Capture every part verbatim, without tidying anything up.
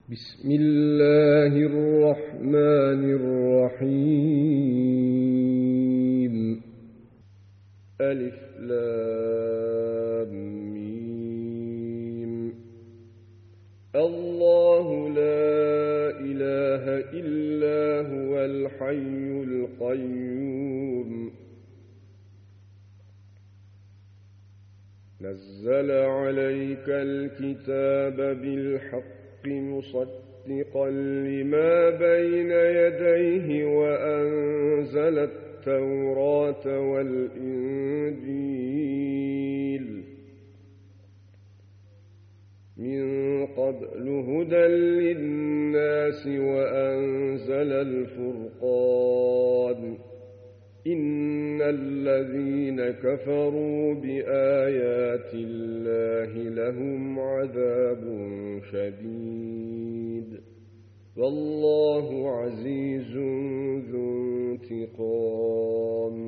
بسم الله الرحمن الرحيم. ألف لام ميم. الله لا إله إلا هو الحي القيوم نزل عليك الكتاب بالحق مصدقا لما بين يديه وأنزل التوراة والإنجيل من قبل هدى للناس وأنزل الفرقان إن الذين كفروا بآيات الله لهم عذاب شديد والله عزيز ذو انتقام.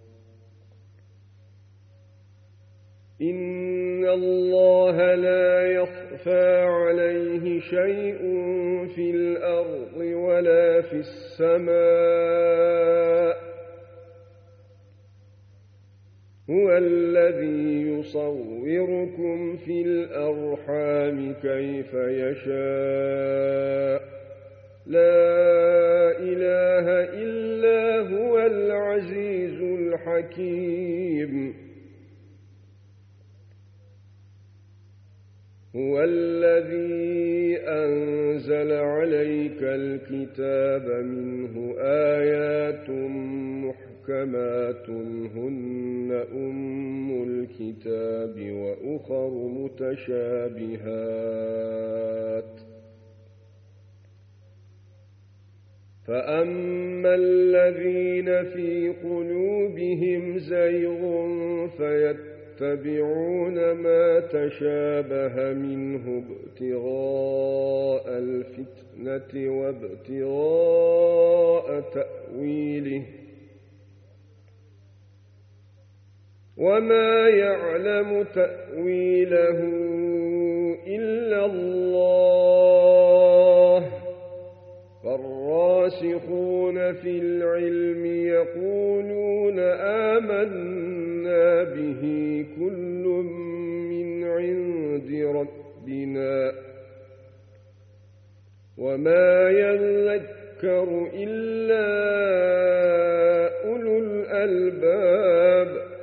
إن الله لا يخفى عليه شيء في الأرض ولا في السماء هو الذي يصوركم في الأرحام كيف يشاء لا إله إلا هو العزيز الحكيم. هو الذي أنزل عليك الكتاب منه آيات محكمات هن أم الكتاب وأخر متشابهات فأما الذين في قلوبهم زيغ فيتبعون ما تشابه منه ابتغاء الفتنة وابتغاء تأويله وما يعلم تأويله إلا الله فالراسخون في العلم يقولون آمنا به كل من عند ربنا وما يذكر إلا أولو الألباب.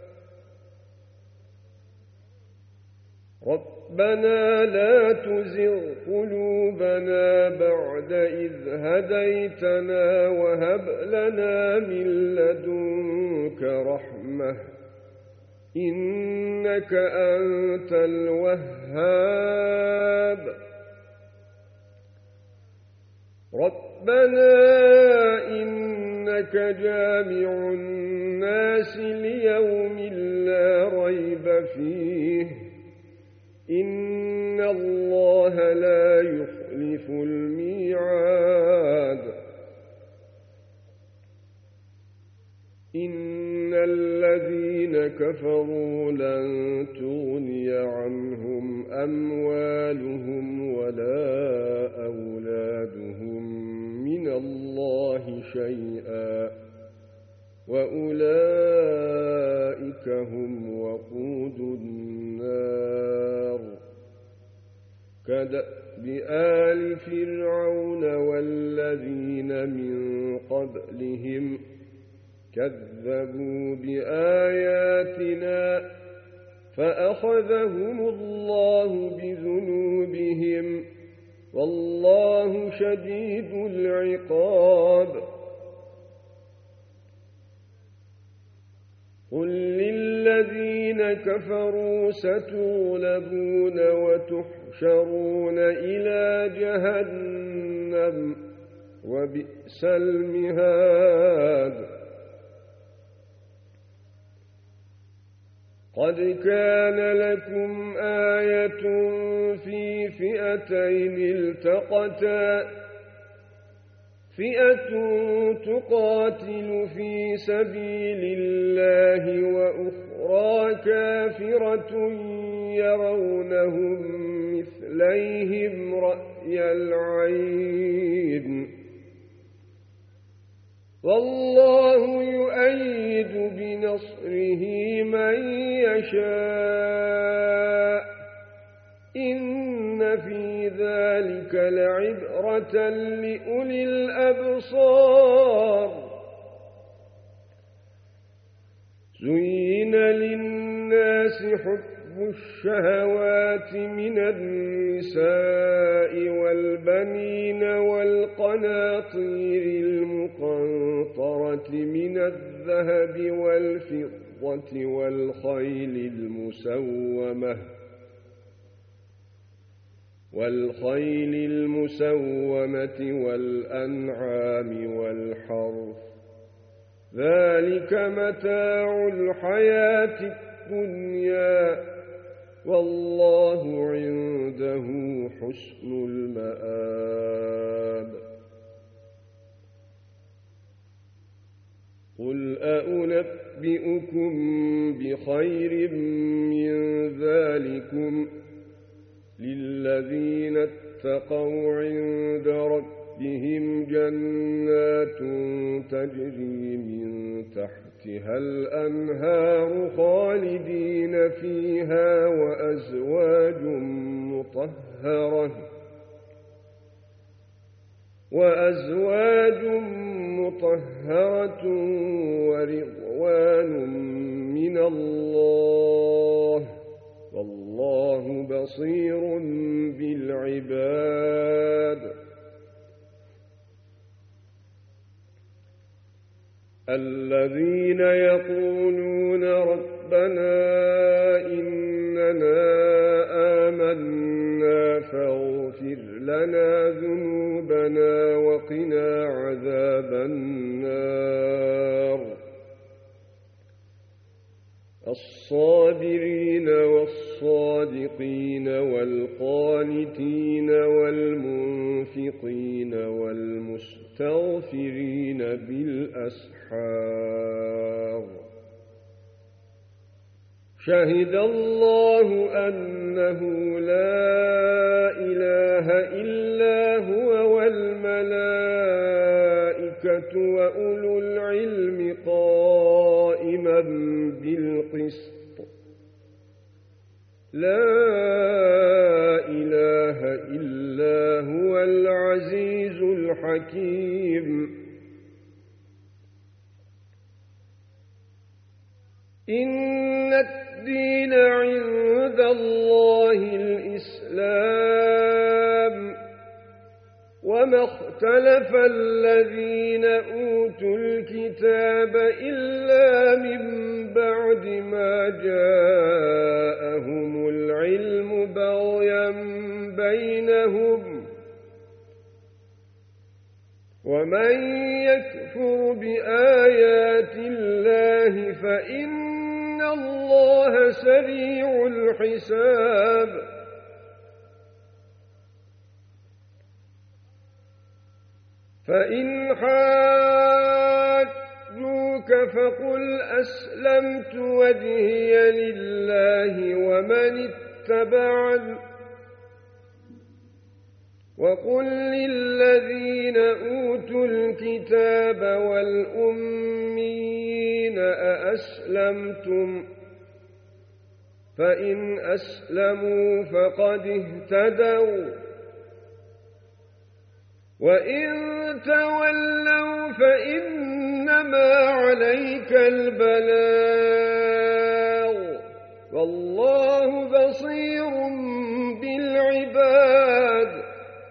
ربنا لا تزغ قلوبنا بعد إذ هديتنا وهب لنا من لدنك رحمة إنك أنت الوهاب. ربنا إنك جامع الناس ليوم لا ريب فيه إن الله لا يخلف الميعاد. إن الذين كفروا لن تغني عنهم أموالهم ولا أولادهم من الله شيئا وأولئك هم وقود النار. كدأب آل فرعون والذين من قبلهم كذبوا بآياتنا فأخذهم الله بذنوبهم والله شديد العقاب. قل للذين كفروا ستغلبون وتحشرون إلى جهنم وبئس المهاد. قد كان لكم آية في فئتين التقتا فئة تقاتل في سبيل الله وأخرى كافرة يرونهم مثليهم رأي العين والله يؤيد بنصره من يشاء إن في ذلك لعبرة لأولي الأبصار زين للناس حب الشهوات من النساء والبنين والقناطير المقنطرة من الذهب والفضة والخيل المسومة والخيل المسومة والأنعام والحرث ذلك متاع الحياة الدنيا والله عنده حسن المآب قل أنبئكم بخير من ذلكم للذين اتقوا عند ربهم جنات تجري من تحتها الأنهار خالدين فيها وأزواج مطهرة وأزواج مطهرة ورضوان من الله والله بصير بالعباد الذين يقولون ربنا إننا آمنا فاغفر لنا ذنوبنا وقنا عذاب النار الصابرين والصادقين والقانتين والمنفقين والمستغفرين بالأسحار شهد الله أنه لا إله إلا هو والملائكة وأولو العلم قائما بالقسط لا إله إلا هو العزيز الحكيم إن الدين عند الله الإسلام وما اختلف الذين أوتوا الكتاب إلا من بعد ما جاءهم العلم بغيا بينهم ومن يكفر بآيات الله فإن الله سريع الحساب فإن حاجوك فقل أسلمت وجهي لله ومن اتبعني وقل للذين أوتوا الكتاب والأميين أأسلمتم فإن أسلموا فقد اهتدوا وإن تولوا فإنما عليك البلاغ والله بصير بالعباد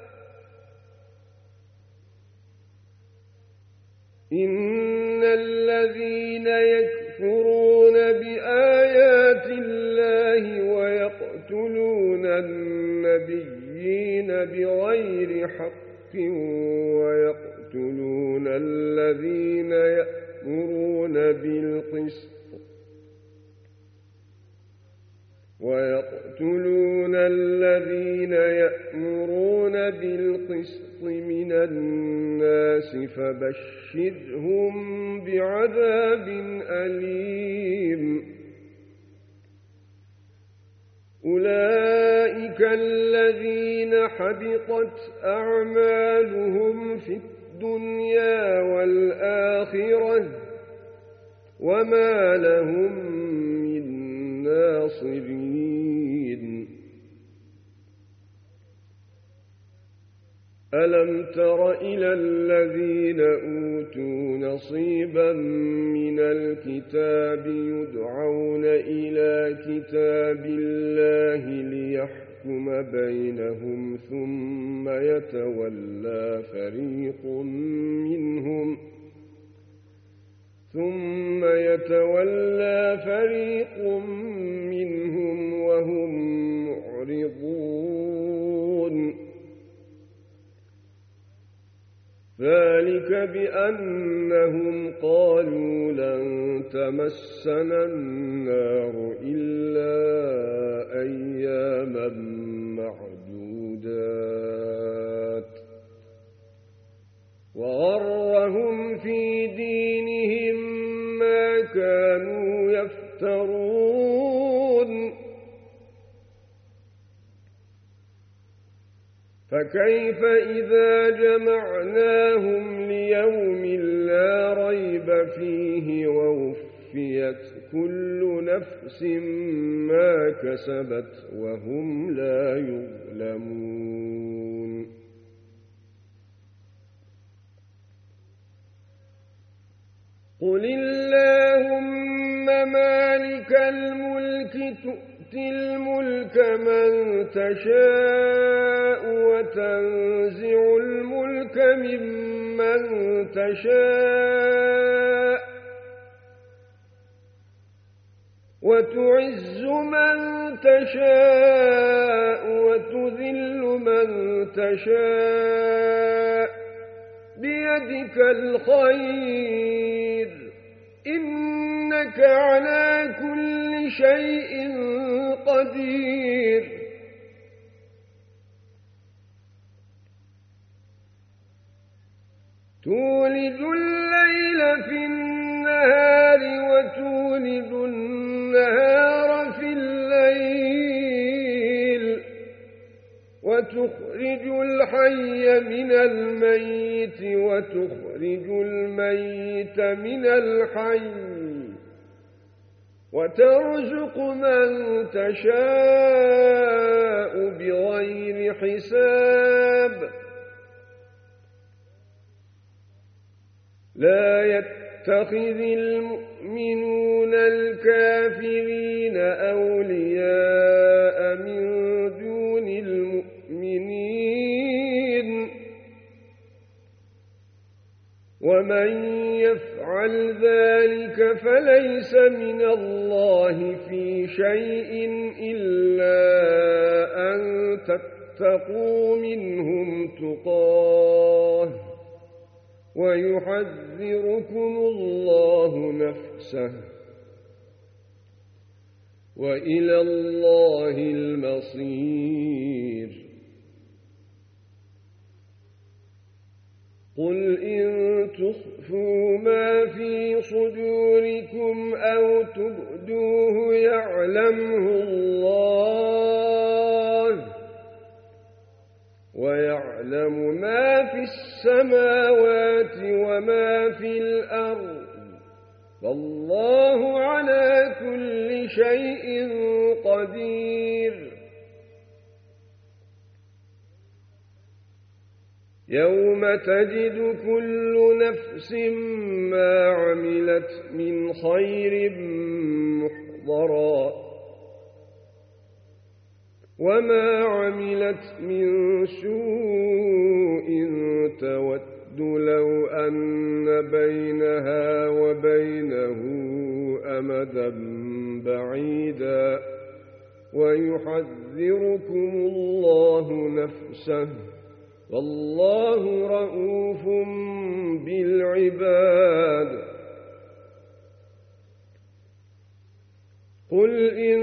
إن الذين يكفرون بآيات الله ويقتلون النبيين بغير حق ويقتلون الذين يأمرون بالقسط ويقتلون الذين يأمرون بالقسط من الناس الناس فبشرهم بعذاب أليم أولئك الذين حبطت أعمالهم في الدنيا والآخرة وما لهم من ناصرين ألم تر إلى الذين أوتوا نصيبا من الكتاب يدعون إلى كتاب الله ليحكم بينهم ثم يتولى فريق منهم ثم يتولى فريق منهم وهم معرضون ذلك بأنهم قالوا لن تمسنا النار إلا أياما معدودات وغرهم في دينهم ما كانوا يفترون فكيف إذا جمعناهم ليوم لا ريب فيه ووفيت كل نفس ما كسبت وهم لا يظلمون قل اللهم مالك الملك تؤتي الملك من تشاء وتنزع الملك ممن تشاء وتعز من تشاء وتذل من تشاء بيدك الخير إنك على كل شيء قدير تولج الليل في النهار وتولج النهار في الليل وتخرج الحي من الميت وتخرج الميت من الحي وترزق من تشاء بغير حساب لا يتخذ المؤمنون الكافرين أولياء من دون المؤمنين ومن يفعل ذلك فليس من الله في شيء إلا أن تتقوا منهم تقاه ويحذركم الله نفسه وإلى الله المصير قل إن تخفوا ما في صدوركم أو تبدوه يعلمه الله ويعلم ما في السماوات وما في الأرض والله على كل شيء قدير يوم تجد كل نفس ما عملت من خير محضرا وما عملت من سوء تود لو أن بينها وبينه أمدا بعيدا ويحذركم الله نفسه والله رؤوف بالعباد قل إن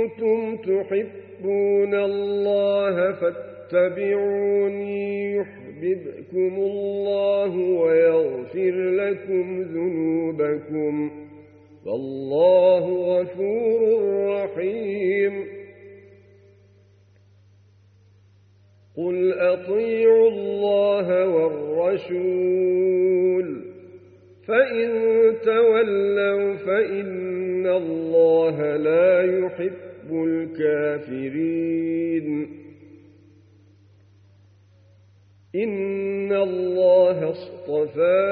كنتم تحبون الله فاتبعوني يحببكم يحببكم الله ويغفر لكم ذنوبكم والله غفور رحيم قل أطيعوا الله والرسول فإن تولوا فإن الله لا يحب الكافرين إن الله اصطفى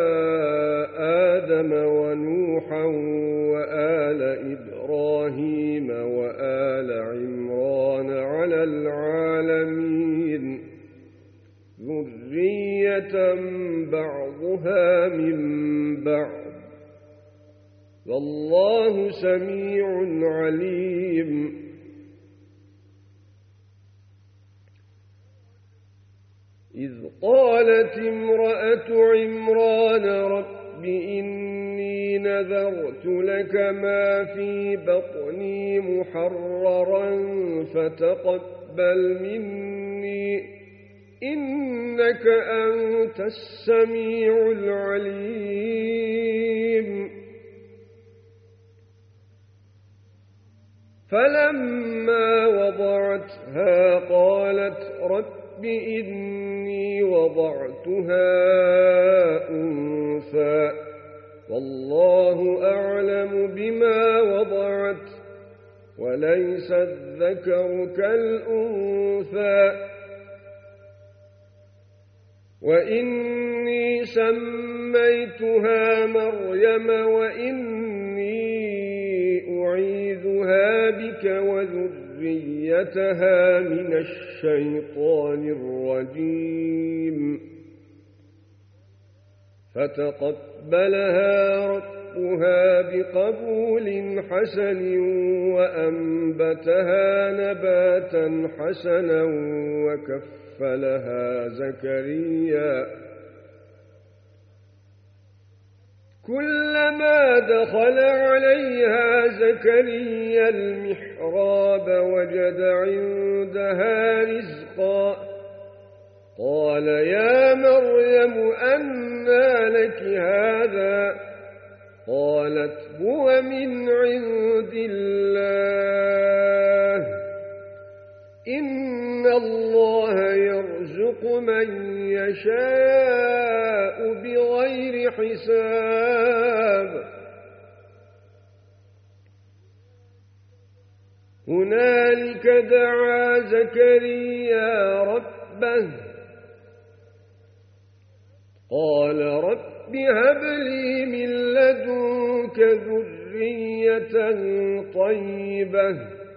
آدم ونوحا وآل إبراهيم وآل عمران على العالمين ذرية بعضها من بعض والله سميع عليم إذ قالت امرأة عمران رب إني نذرت لك ما في بطني محررا فتقبل مني إنك أنت السميع العليم فلما وضعتها قالت رب إني وضعتها أنثى والله أعلم بما وضعت وليس الذكر كالأنثى وإني سميتها مريم وإني أعيذها بك وذريتها من الشيطان الرجيم فتقبلها ربها بقبول حسن وأنبتها نباتا حسنا وكفلها زكريا كلما دخل عليها زكريا المحراب وجد عندها رزقا قال يا مريم أنى لك هذا قالت هو من عند الله إن الله يرزق من يشاء بغير حساب هنالك دعا زكريا ربه قال رب هب لي من لدنك ذرية طيبة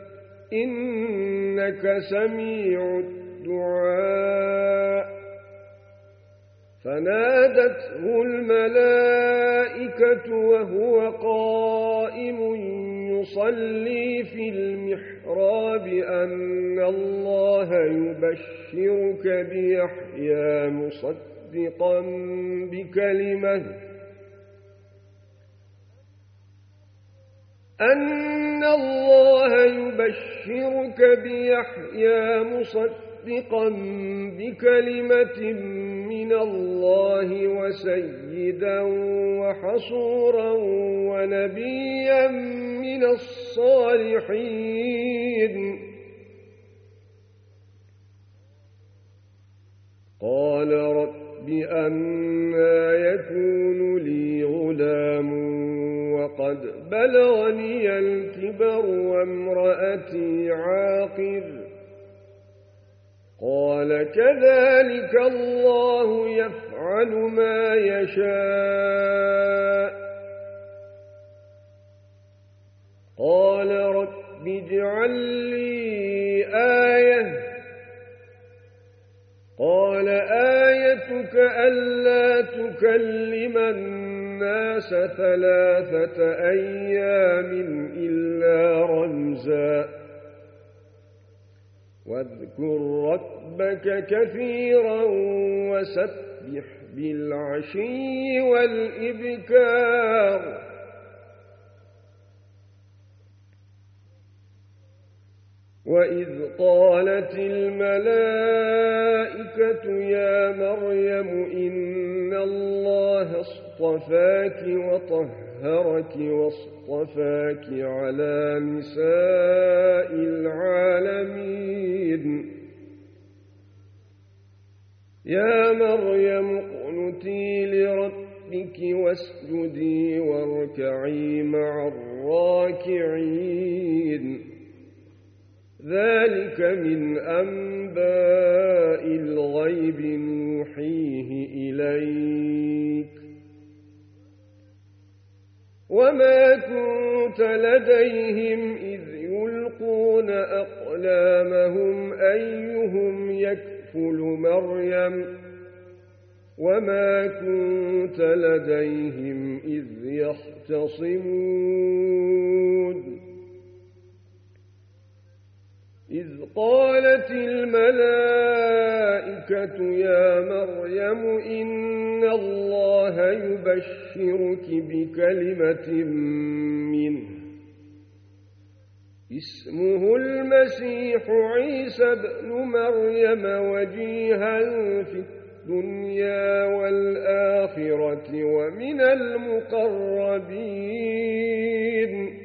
إنك سميع الدعاء فنادته الملائكة وهو قائم يصلي في المحراب أن الله يبشرك بيحيى مصدقا بكلمة أن الله يبشرك بيحيى مصدقا بكلمة من الله وسيدا وحصورا ونبيا من الصالحين قال رب أنى يكون لي غلام وقد بلغني الكبر وامرأتي عاقر قال كذلك الله يفعل ما يشاء قال رب اجعل لي آية قال آيتك ألا تكلم الناس ثلاثة أيام إلا رمزا واذكر ربك كثيرا وسبح بالعشي والإبكار وإذ قالت الملائكة الملائكة يا مريم إن الله اصطفاك وطهرك واصطفاك على نساء العالمين يا مريم اقنتي لربك واسجدي واركعي مع الراكعين ذلك من أنباء الغيب نوحيه إليك وما كنت لديهم إذ يلقون أقلامهم أيهم يكفل مريم وما كنت لديهم إذ يختصمون إذ قالت الملائكة يا مريم إن الله يبشرك بكلمة منه اسمه المسيح عيسى بن مريم وجيها في الدنيا والآخرة ومن المقربين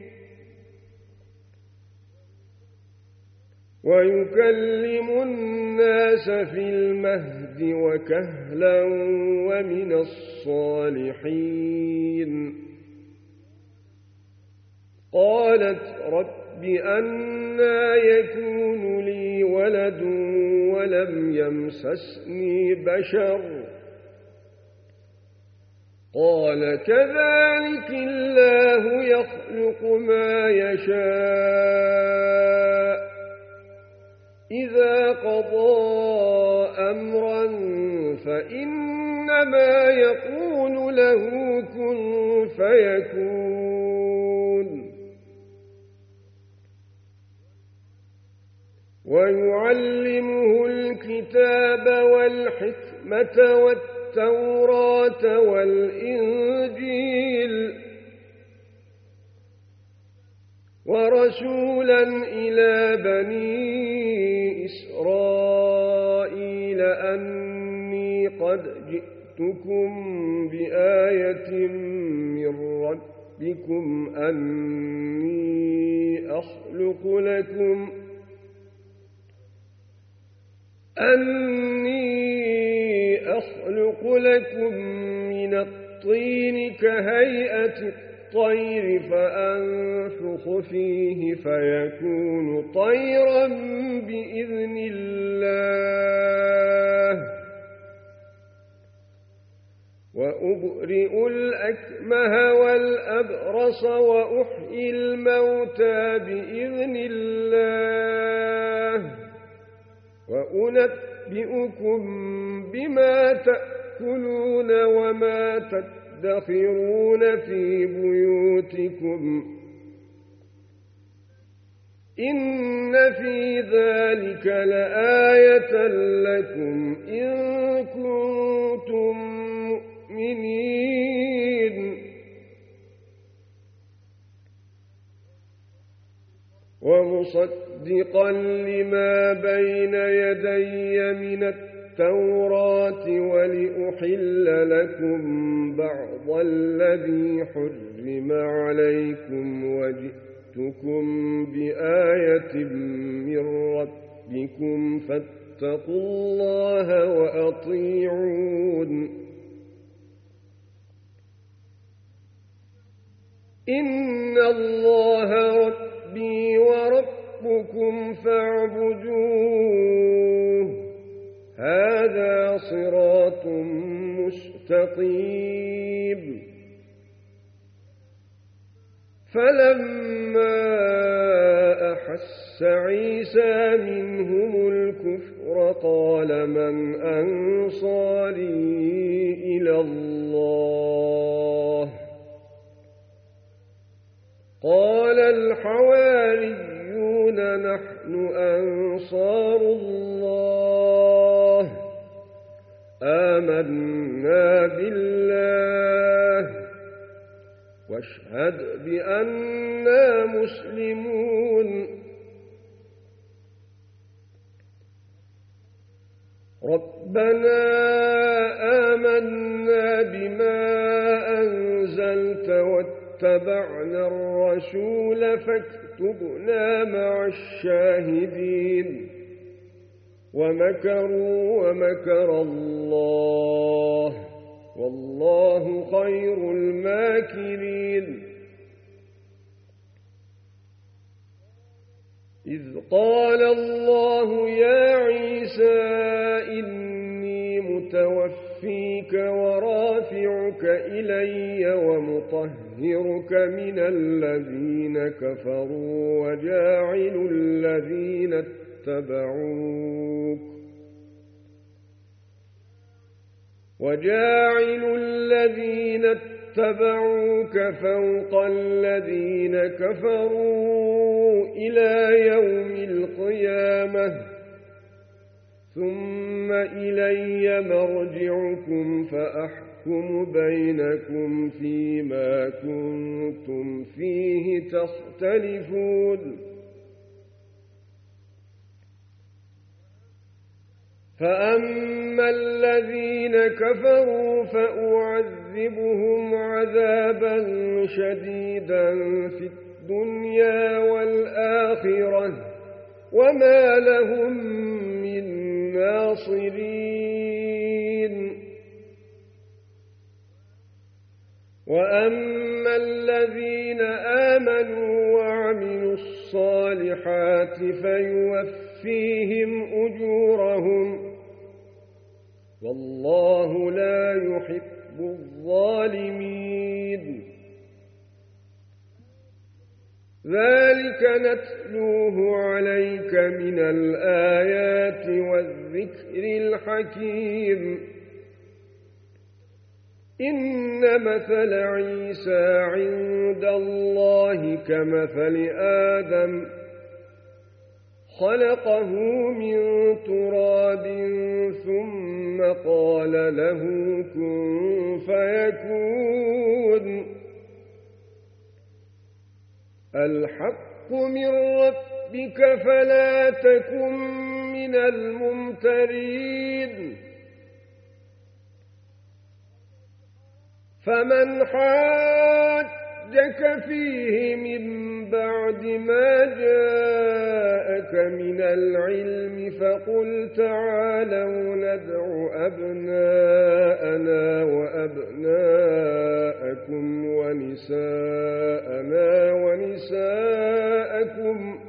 ويكلم الناس في المهد وكهلا ومن الصالحين قالت رب أنى يكون لي ولد ولم يمسسني بشر قال كذلك الله يخلق ما يشاء إذا قضى أمرا فإنما يقول له كن فيكون ويعلمه الكتاب والحكمة والتوراة والإنجيل ورسولا إلى بني إسرائيل أني قد جئتكم بآية من ربكم أني أخلق لكم أني أخلق لكم من الطين كهيئة الطير فأنفخ فيه فيكون طيرا بإذن الله وأبرئ الأكمه والأبرص وأحيي الموتى بإذن الله وأنبئكم بما تأكلون وما تدخرون في بيوتكم إن في ذلك لآية لكم إن كنتم مؤمنين ومصدقا لما بين يدي من التوراة ولأحل لكم بعض الذي حرم عليكم وجئتكم بآية من ربكم فاتقوا الله وأطيعون إن الله ربي وربكم فاعبدوه هذا صراط مستقيم فلما أحس عيسى منهم الكفر قال من أنصاري إلى الله قال الحواريون نحن أنصار الله آمنا بالله واشهد بأننا مسلمون ربنا آمنا بما أنزلت واتبعنا الرسول فاكتبنا مع الشاهدين ومكروا ومكر الله والله خير الماكرين إذ قال الله يا عيسى إني متوفيك ورافعك إلي ومطهرك من الذين كفروا وجاعل الذين اتبعوك وجاعل الذين اتبعوك فوق الذين كفروا إلى يوم القيامة ثم إلي مرجعكم فأحكم بينكم فيما كنتم فيه تختلفون فأما الذين كفروا فأعذبهم عذابا شديدا في الدنيا والآخرة وما لهم من ناصرين وأما الذين آمنوا وعملوا الصالحات فيوفيهم أجورهم والله لا يحب الظالمين ذلك نتلوه عليك من الآيات والذكر الحكيم إن مثل عيسى عند الله كمثل آدم خلقه من تراب ثم قال له كن فيكون الحق من ربك فلا تكن من الممترين فمن حاجك فيه من بعد ما جاءك من العلم فقل تعالوا ندع أبناءنا وأبناءكم ونساءنا ونساءكم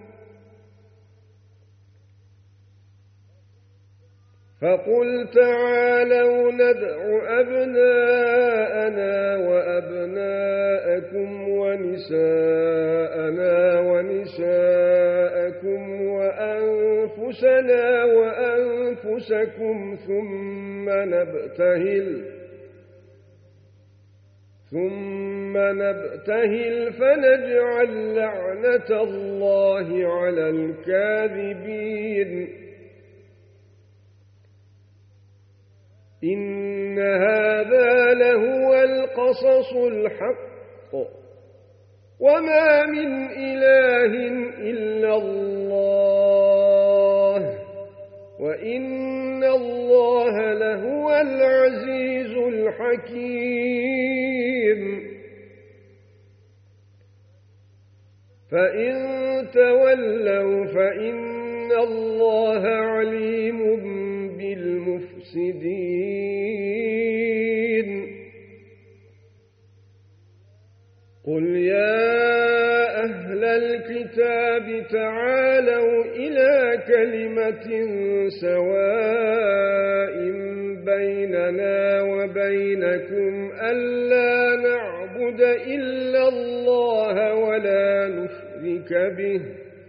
فقل تعالوا ندع أبناءنا وأبناءكم ونساءنا ونساءكم وأنفسنا وأنفسكم ثم نبتهل ثم نبتهل فنجعل لعنة الله على الكاذبين إن هذا لهو القصص الحق وما من إله إلا الله وإن الله لهو العزيز الحكيم فإن تولوا فإن الله عليم بالمفسدين قل يا أهل الكتاب تعالوا إلى كلمة سواء بيننا وبينكم ألا نعبد إلا الله ولا نشرك به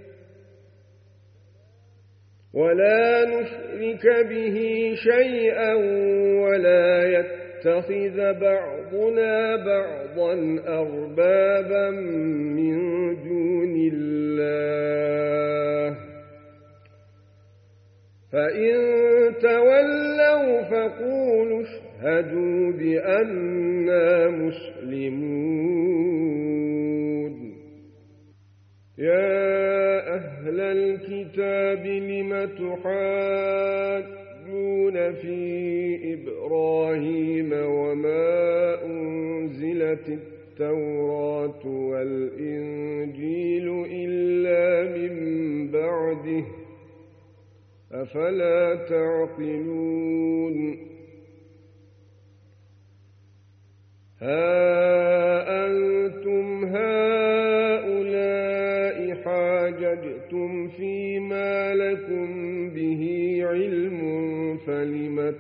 ولا نشرك به شيئا ولا يتخذ بعضنا بعضا أربابا من دون الله فإن تولوا فقولوا اشهدوا بأننا مسلمون يا أهل الكتاب لم تحاجون يختلفون في إبراهيم وما أنزلت التوراة والإنجيل إلا من بعده أفلا تعقلون ها أنتم هؤلاء حاججتم فيما لكم به علم فلم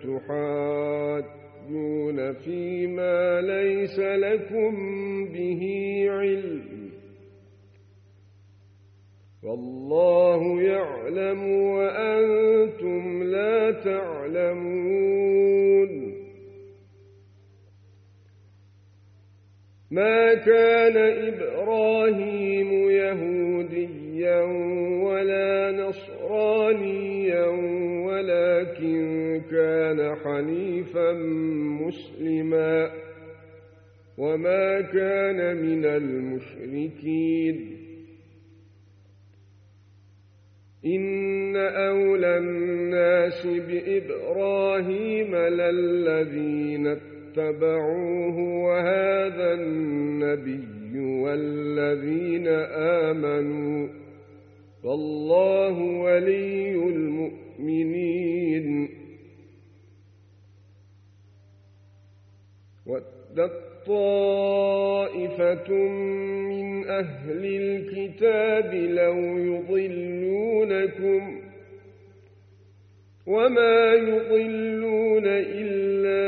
تحاجون فيما ليس لكم به علم والله يعلم وأنتم لا تعلمون ما كان إبراهيم يهوديا ولا نصرانيا ولكن كان حنيفا مسلما وما كان من المشركين إن أولى الناس بإبراهيم للذين اتبعوه وهذا النبي والذين آمنوا والله ولي المؤمنين ودت طائفة من أهل الكتاب لو يضلونكم وما يضلون إلا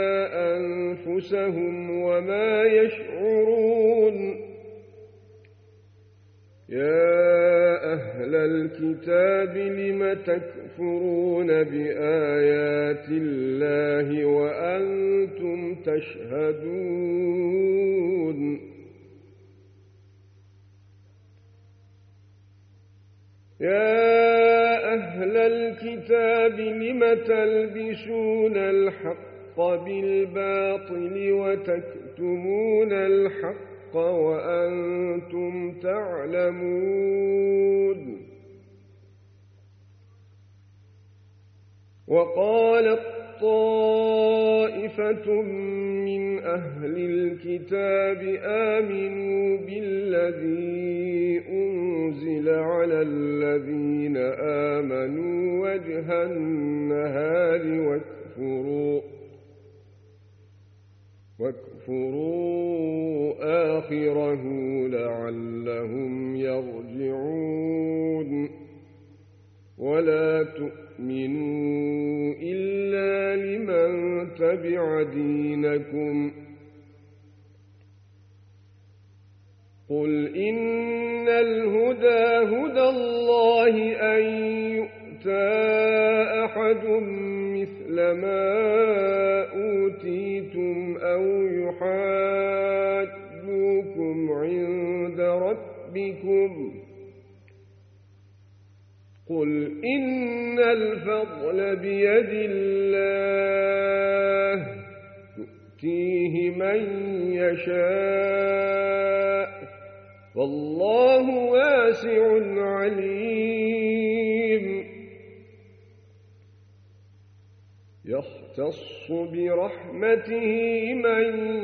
أنفسهم وما يشعرون يا أهل الكتاب لم تكفرون بآيات الله وأنتم تشهدون يا أهل الكتاب لم تلبسون الحق بالباطل وتكتمون الحق وأنتم تعلمون وقالت طائفة من أهل الكتاب آمنوا بالذي أنزل على الذين آمنوا وجه النهار واكفروا واكفروا آخره لعلهم يرجعون ولا تؤمنوا إلا لمن تبع دينكم قل إن الهدى هدى الله أن يؤتى أحد مثل ما أوتيتم أو يحاجوكم عند ربكم قل إن الفضل بيد الله يؤتيه من يشاء والله واسع عليم يختص برحمته من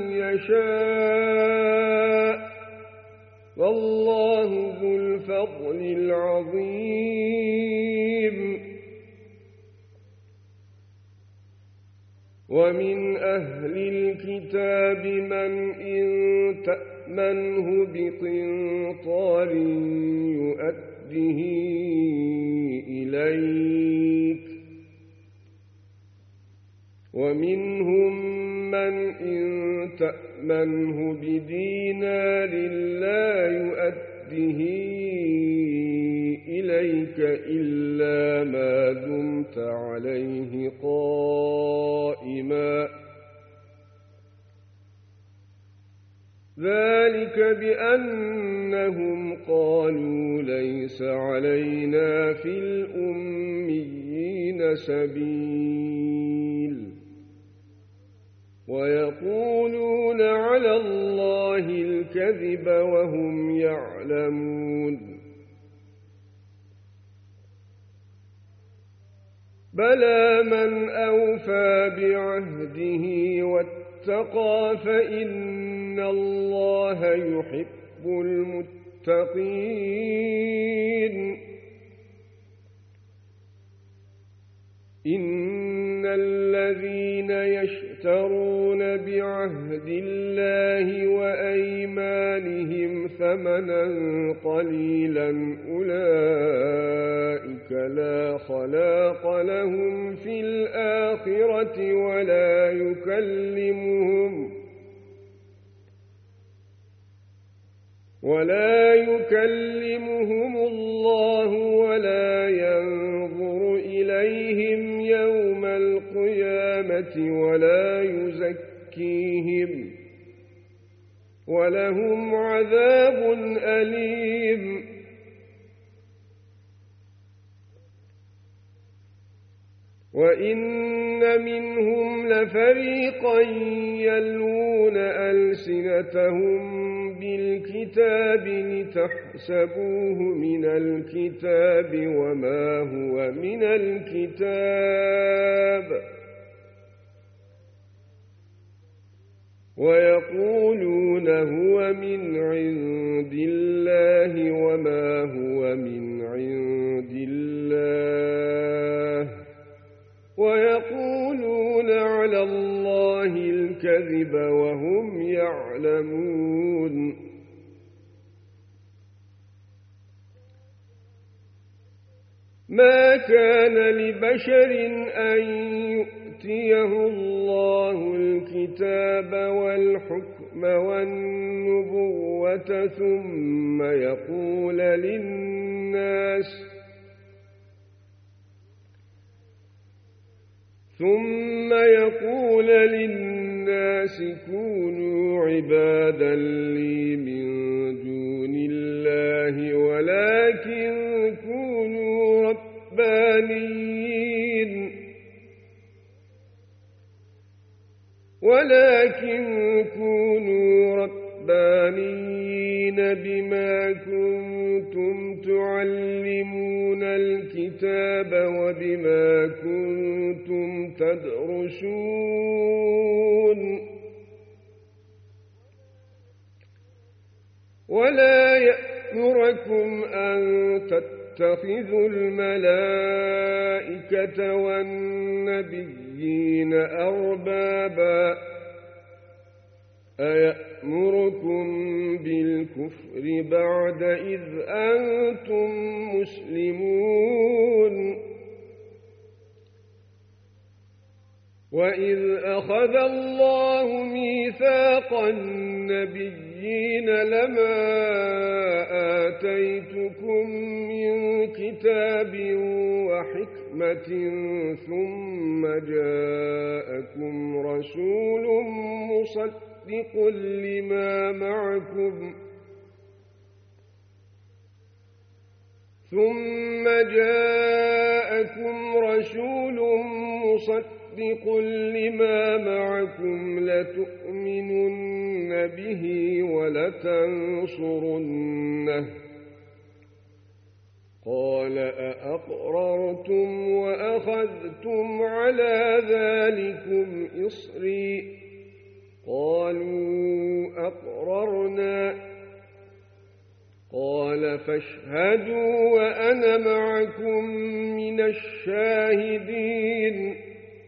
يشاء والله ذو الفضل العظيم ومن أهل الكتاب من إن تأمنه بقنطار يؤده إليك ومنهم من إن تأمنه بدينار لا يؤده إليك إلا ما دمت عليه قائما ذلك بأنهم قالوا ليس علينا في الأميين سبيل ويقولون على الله الكذب وهم يعلمون بلى من أوفى بعهده واتقى فإن الله يحب المتقين إن الذين يشترون بعهد الله وأيمانهم ثمنا قليلا أولئك لا خلاق لهم في الآخرة ولا يكلمهم ولا يكلمهم الله ولا ينظر إليهم يوم القيامة ولا يزكيهم ولهم عذاب أليم وإن منهم لفريقا يلوون ألسنتهم بالكتاب لتحسبوه من الكتاب وما هو من الكتاب ويقولون هو من عند الله وما هو من عند الله ويقولون على الله الكذب وهم يعلمون ما كان لبشر أن يؤتيه الله الكتاب والحكم والنبوة ثم يقول للناس ثم يقول للناس كونوا عبادا لي من دون الله ولكن كونوا ربانيين ولكن كونوا ربانيين بما كنتم تعلمون الكتاب وبما كنتم تدرسون ولا يأمركم أن تتخذوا الملائكة والنبيين أربابا أيأمركم بالكفر بعد إذ أنتم مسلمون وإذ أخذ الله ميثاق النبيين لما آتيتكم من كتاب وحكمة ثم جاءكم رسول مصدق لما معكم ثم جاءكم رسول مصدق لما معكم لتؤمنن به ولتنصرنه قال أأقررتم وأخذتم على ذلكم إصري قالوا أقررنا قال فاشهدوا وأنا معكم من الشاهدين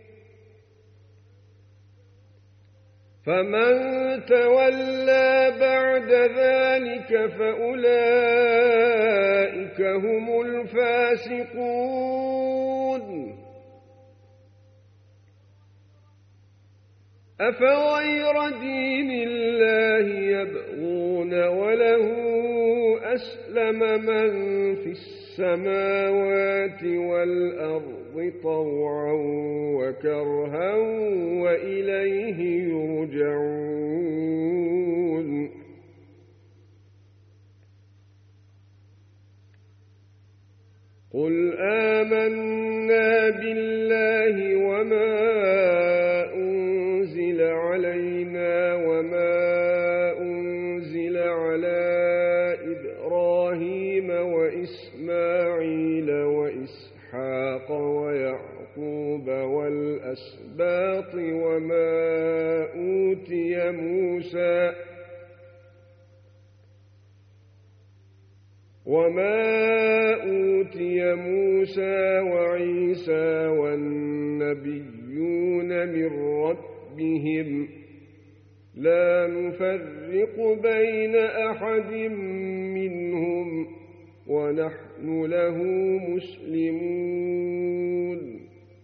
فمن تولى بعد ذلك فأولئك هم الفاسقون أفغير دين الله يبغون وله أسلم من في السماوات والأرض طوعا وكرها وإليه يرجعون قل آمنا بالله وما أنزل علينا وما أنزل على إبراهيم وإسماعيل وإسحاق ويعقوب الأسباط وما أوتي موسى وما أوتي موسى وعيسى والنبيون من ربهم لا نفرق بين أحد منهم ونحن له مسلمون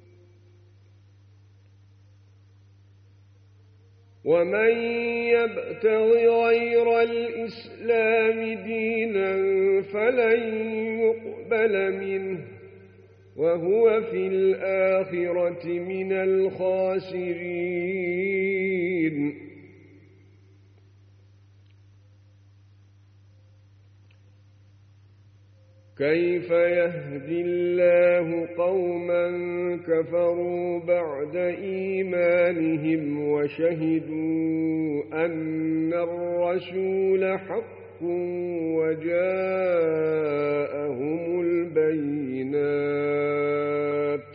ومن يبتغ غير الإسلام دينا فلن يقبل منه وهو في الآخرة من الخاسرين كيف يهدي الله قوما كفروا بعد إيمانهم وشهدوا أن الرسول حق وجاءهم البينات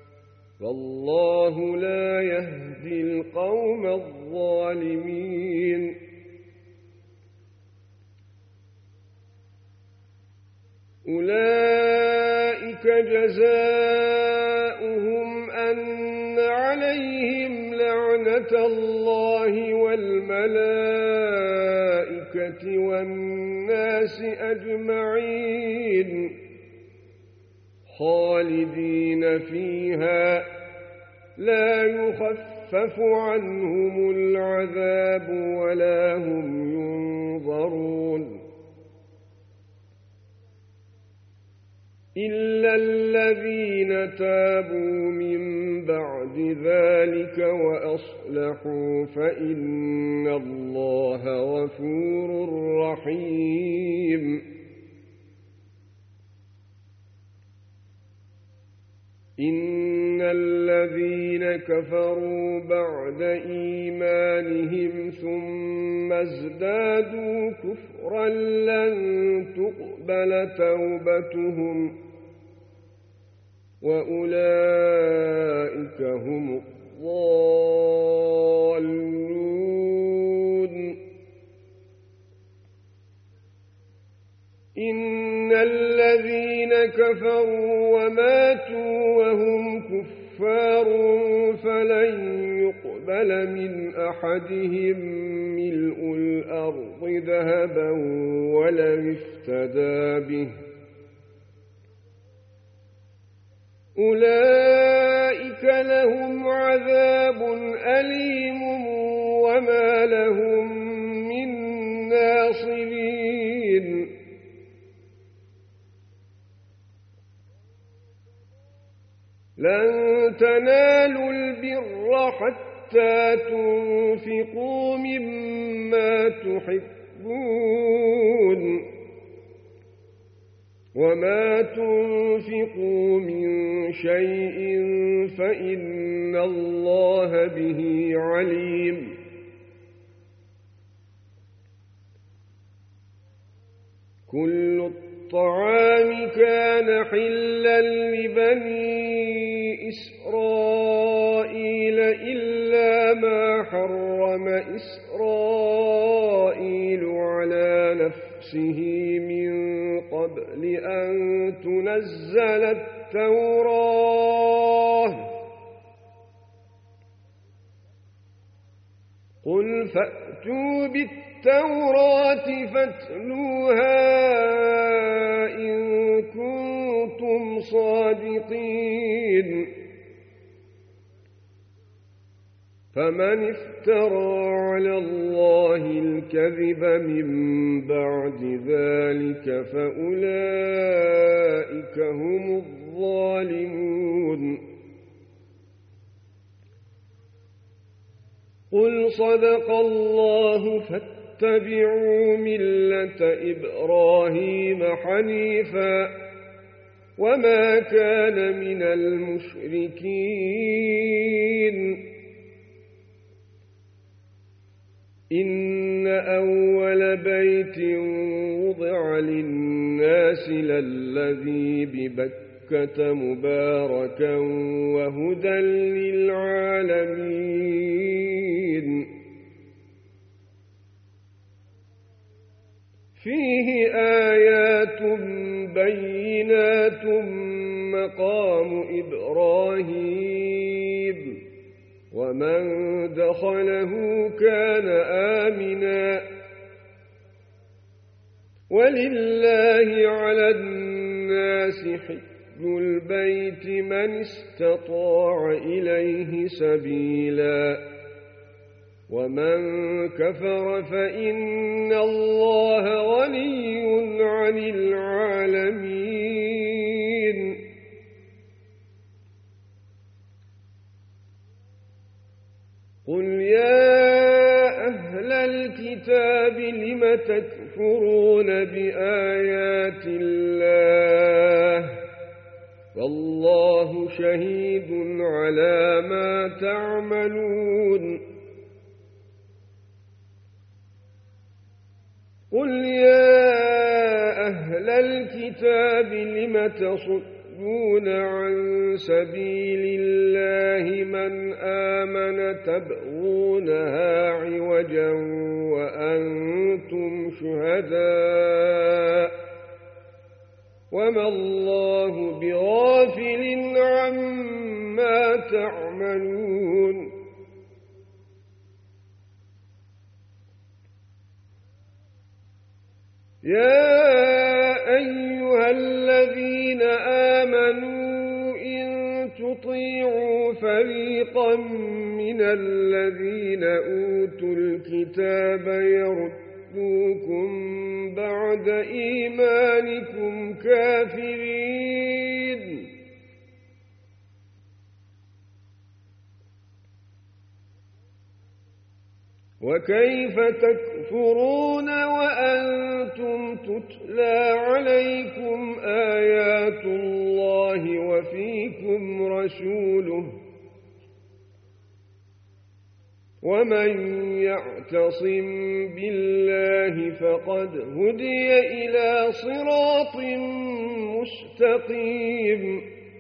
والله لا يهدي القوم الظالمين أولئك جزاؤهم أن عليهم لعنة الله والملائكة والناس أجمعين خالدين فيها لا يخفف عنهم العذاب ولا هم ينظرون إلا الذين تابوا من بعد ذلك وأصلحوا فإن الله غفور رحيم إن الذين كفروا بعد إيمانهم ثم ازدادوا كفرا لن تقبل توبتهم وأولئك هم الضالون إن الذين كفروا وماتوا وهم كفار فلن يقبل من أحدهم ملء الأرض ذهبا ولو افتدى به أولئك لهم عذاب أليم وما لهم من ناصرين لن تنالوا البر حتى تنفقوا مما تحبون وما تنفقوا من شيء فإن الله به عليم كل الطعام كان حلا لبني إسرائيل إلا ما حرم إسرائيل على نفسه من قبل أن تنزل التوراة قل فأتوا بالتوراة فاتلوها إن كنتم صادقين فمن افترى على الله الكذب من بعد ذلك فأولئك هم الظالمون قل صدق الله فاتبعوا ملة إبراهيم حنيفا وما كان من المشركين إن أول بيت وضع للناس للذي ببكة بمكة مباركا وهدى للعالمين فيه آيات بينات مقام إبراهيم ومن دخله كان آمنا ولله على الناس حج البيت من استطاع إليه سبيلا ومن كفر فإن الله غني عن العالمين قل يا أهل الكتاب لم تكفرون بآيات الله والله شهيد على ما تعملون قل يا أهل الكتاب لم تصدون عن سبيل الله من آمن تبغونها عوجا وأنتم شهداء وما الله بغافل عما تعملون يا أيها الذين آمنوا إن تطيعوا فريقا من الذين أوتوا الكتاب يردوكم بعد إيمانكم كافرين وكيف تكفرون وأنتم تتلى عليكم آيات الله وفيكم رسوله ومن يعتصم بالله فقد هدي إلى صراط مستقيم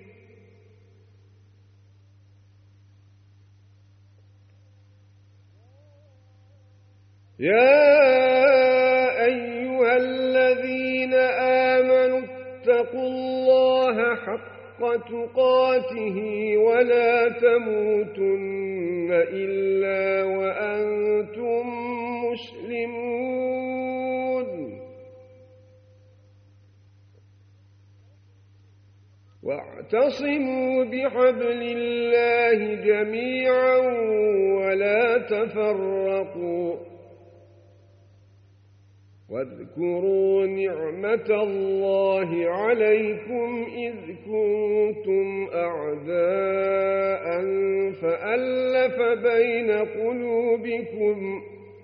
يا أيها الذين آمنوا اتقوا الله حق تقاته ولا تموتن إلا وأنتم مسلمون واعتصموا بحبل الله جميعا ولا تفرقوا واذكروا نعمة الله عليكم إذ كنتم أعداء فألف بين قلوبكم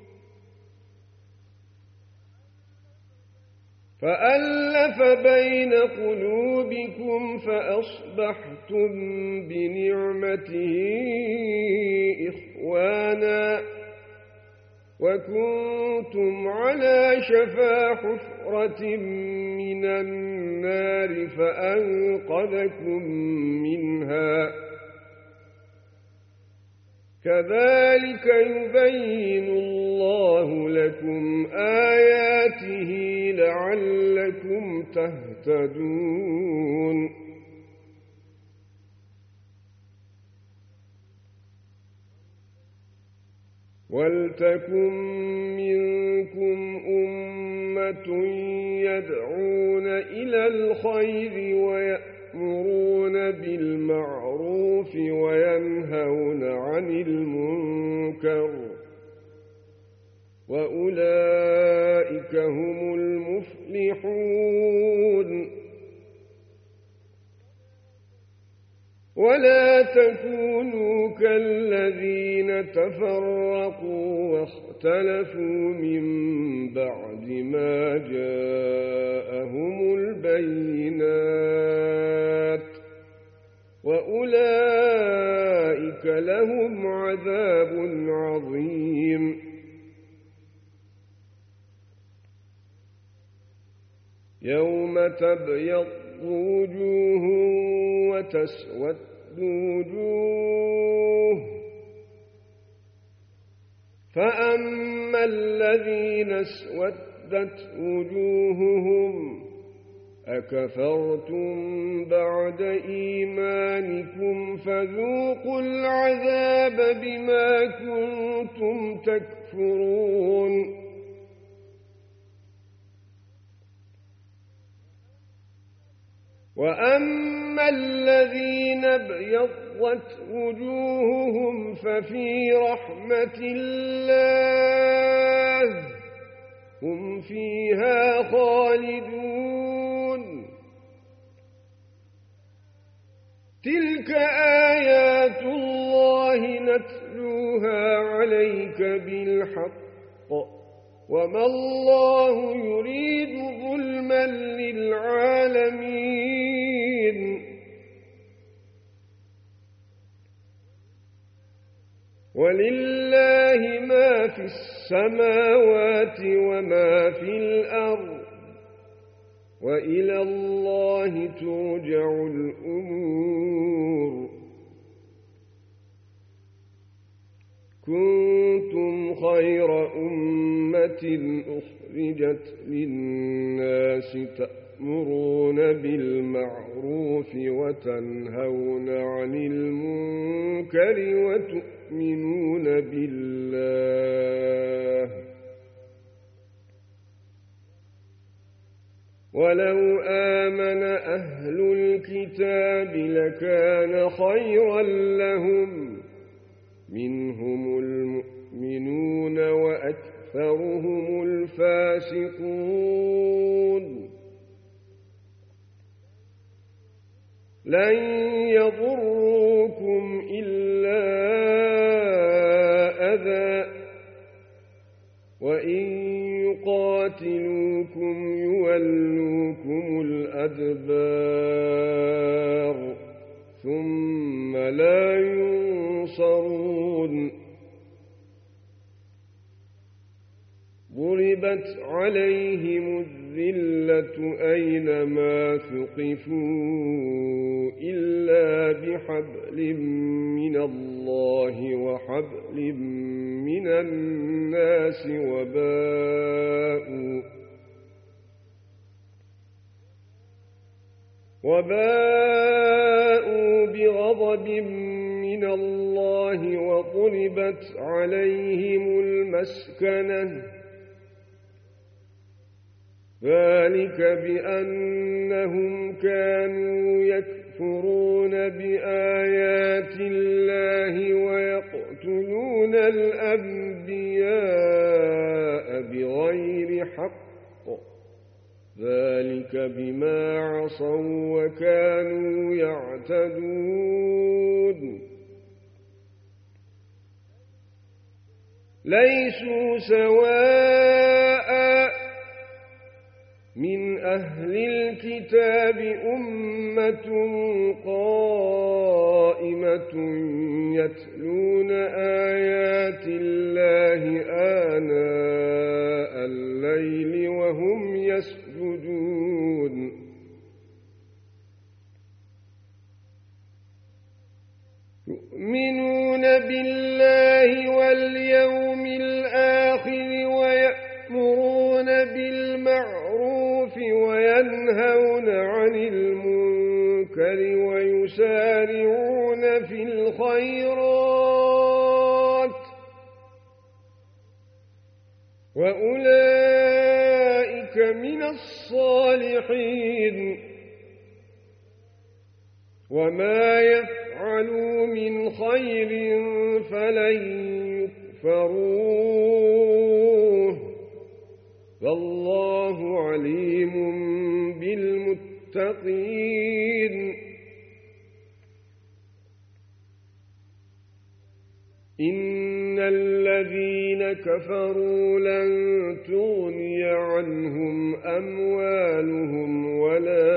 فألف بين قلوبكم فأصبحتم بنعمته إخوانا وكنتم على شفا حفرة من النار فأنقذكم منها كذلك يبين الله لكم آياته لعلكم تهتدون ولتكن منكم أمة يدعون إلى الخير ويأمرون بالمعروف وينهون عن المنكر وأولئك هم المفلحون ولا تكونوا كالذين تفرقوا واختلفوا من بعد ما جاءهم البينات وأولئك لهم عذاب عظيم يوم تبيض وجوه وتسود وجوه فأما الذين اسودت وجوههم أكفرتم بعد إيمانكم فذوقوا العذاب بما كنتم تكفرون وأما الذين ابيضت وجوههم ففي رحمة الله هم فيها خالدون تلك آيات الله نتلوها عليك بالحق وما الله يريد ظلما للعالمين ولله ما في السماوات وما في الأرض وإلى الله ترجع الأمور كنتم خير أمة أخرجت للناس تأمرون بالمعروف وتنهون عن المنكر وتؤمنون بالله ولو آمن أهل الكتاب لكان خيرا لهم منهم المؤمنون وأكثرهم الفاسقون لن يضروكم إلا أذى وإن يقاتلوكم يولوكم الأدبار ثم لا ينصرون ضربت عليهم الذلة أينما ثقفوا إلا بحبل من الله وحبل من الناس وباءوا وباءوا بغضب من الله وضربت عليهم المسكنة ذلك بأنهم كانوا يكفرون بآيات الله ويقتلون الأنبياء بغير حق ذلك بما عصوا وكانوا يعتدون ليسوا سواء من أهل الكتاب أمة قائمة يتلون آيات الله آناء الليل وهم يسجدون يؤمنون بالله واليوم الآخر ويأمرون بالمعروف وينهون عن المنكر ويسارعون في الخيرات وأولئك من الصالحين وما يفعلوا من خير فلن يكفروه والله عليم بالمتقين إن الذين كفروا لن تغني عنهم أموالهم ولا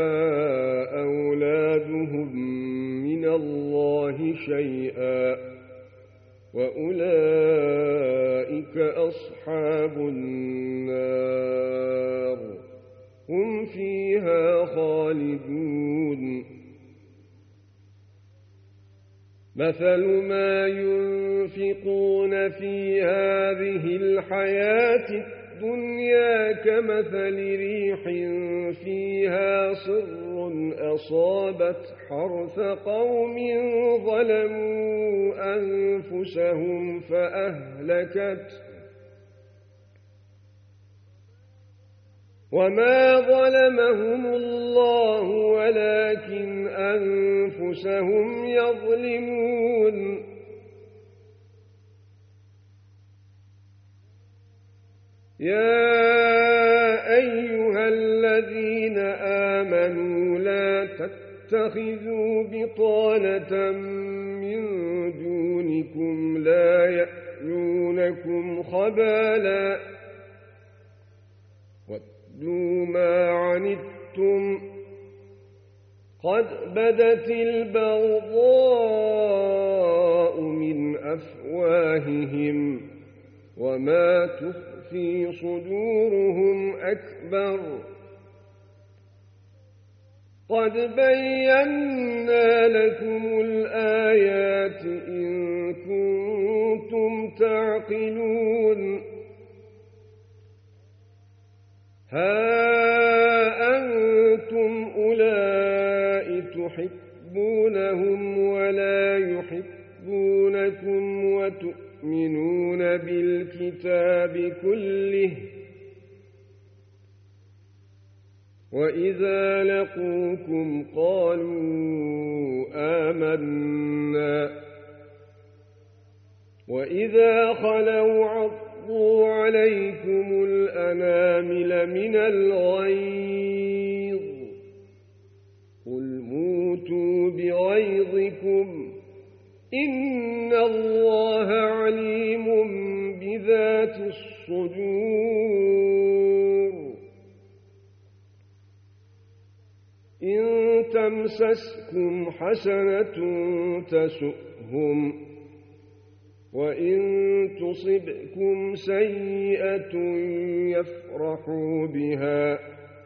أولادهم من الله شيئا وأولئك أصحاب النار هم فيها خالدون مثل ما ينفقون في هذه الحياة الدنيا كمثل ريح فيها صر أصابت حرث قوم ظلموا أنفسهم فأهلكته وما ظلمهم الله ولكن أنفسهم يظلمون يا أيها الذين آمنوا لا تتخذوا بطانة من دونكم لا يألونكم خبالا واتلوا ما عنتم قد بدت البغضاء من أفواههم وما تخفي صدورهم أكبر قد بينا لكم الآيات إن كنتم تعقلون ها أنتم أولئك تحبونهم ولا يحبونكم وتؤمنون بالكتاب كله وإذا لقوكم قالوا آمنا وإذا خلوا عضوا عليكم الأنامل من الغيظ قل موتوا بغيظكم إن الله عليم بذات الصدور إن تمسسكم حسنة تسؤهم وإن تصبكم سيئة يفرحوا بها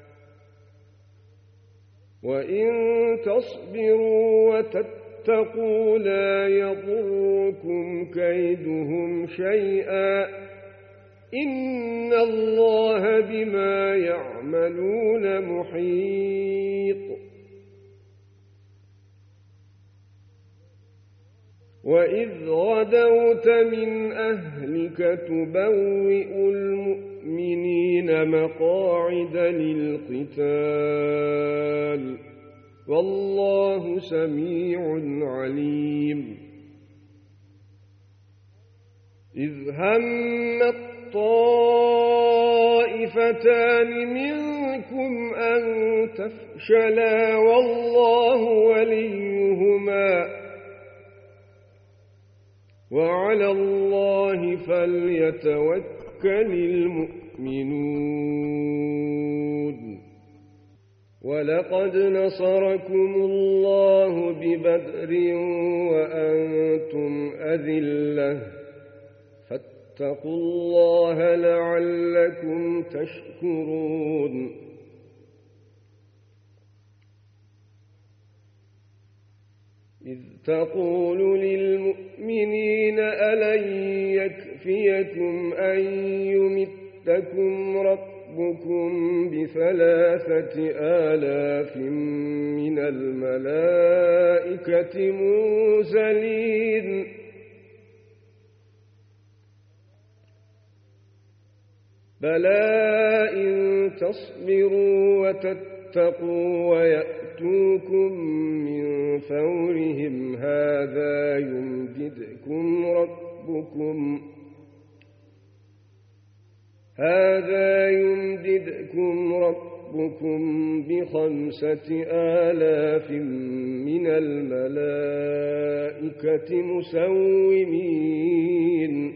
وإن تصبروا وتتقوا لا يضركم كيدهم شيئا إن الله بما يعملون محيط وإذ غدوت من أهلك تبوئ المؤمنين مقاعد للقتال والله سميع عليم إذ همت طائفتان منكم أن تفشلا والله وليهما وعلى الله فليتوكل المؤمنون ولقد نصركم الله ببدر وأنتم أذلة فاتقوا الله لعلكم تشكرون إذ تقول للمؤمنين ألن يكفيكم أن يمدكم ربكم بثلاثة آلاف من الملائكة منزلين بلى إن تصبروا وتتقوا ويأتوكم من فورهم هذا يمددكم ربكم هذا يمددكم ربكم بخمسة آلاف من الملائكة مسومين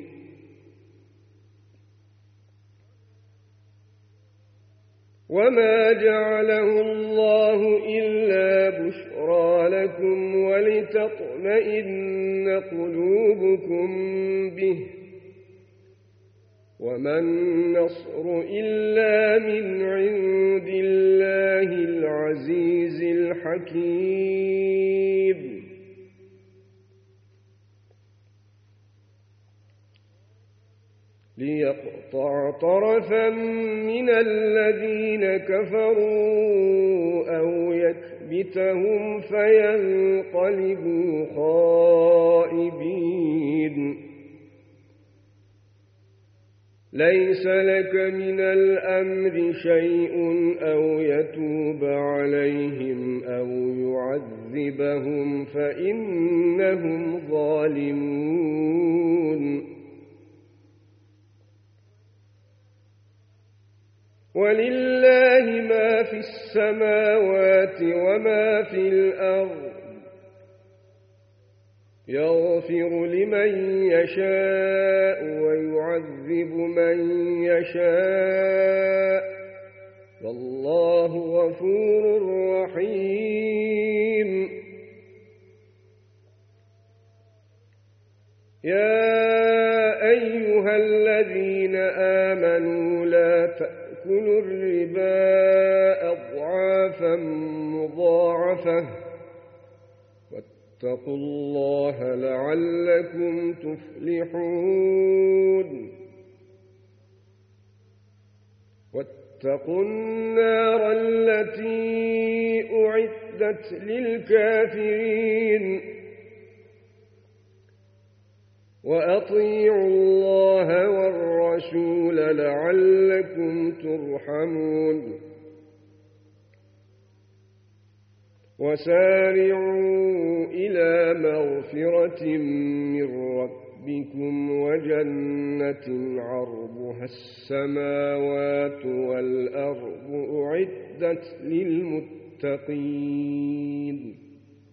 وما جعله الله إلا بشرى لكم ولتطمئن قلوبكم به وما النصر إلا من عند الله العزيز الحكيم. ليقطع طرفا من الذين كفروا أو يكبتهم فينقلبوا خائبين. ليس لك من الأمر شيء أو يتوب عليهم أو يعذبهم فإنهم ظالمون. ولله ما في السماوات وما في الأرض. يغفر لمن يشاء ويعذب من يشاء والله غفور رحيم. يا أيها الذين آمنوا لا تأكلوا الربا أضعافا مضاعفة واتقوا الله لعلكم تفلحون. واتقوا النار التي أعدت للكافرين. وأطيعوا الله والرسول لعلكم ترحمون. وسارعوا إلى مغفرة من ربكم وجنة عرضها السماوات والأرض أعدت للمتقين.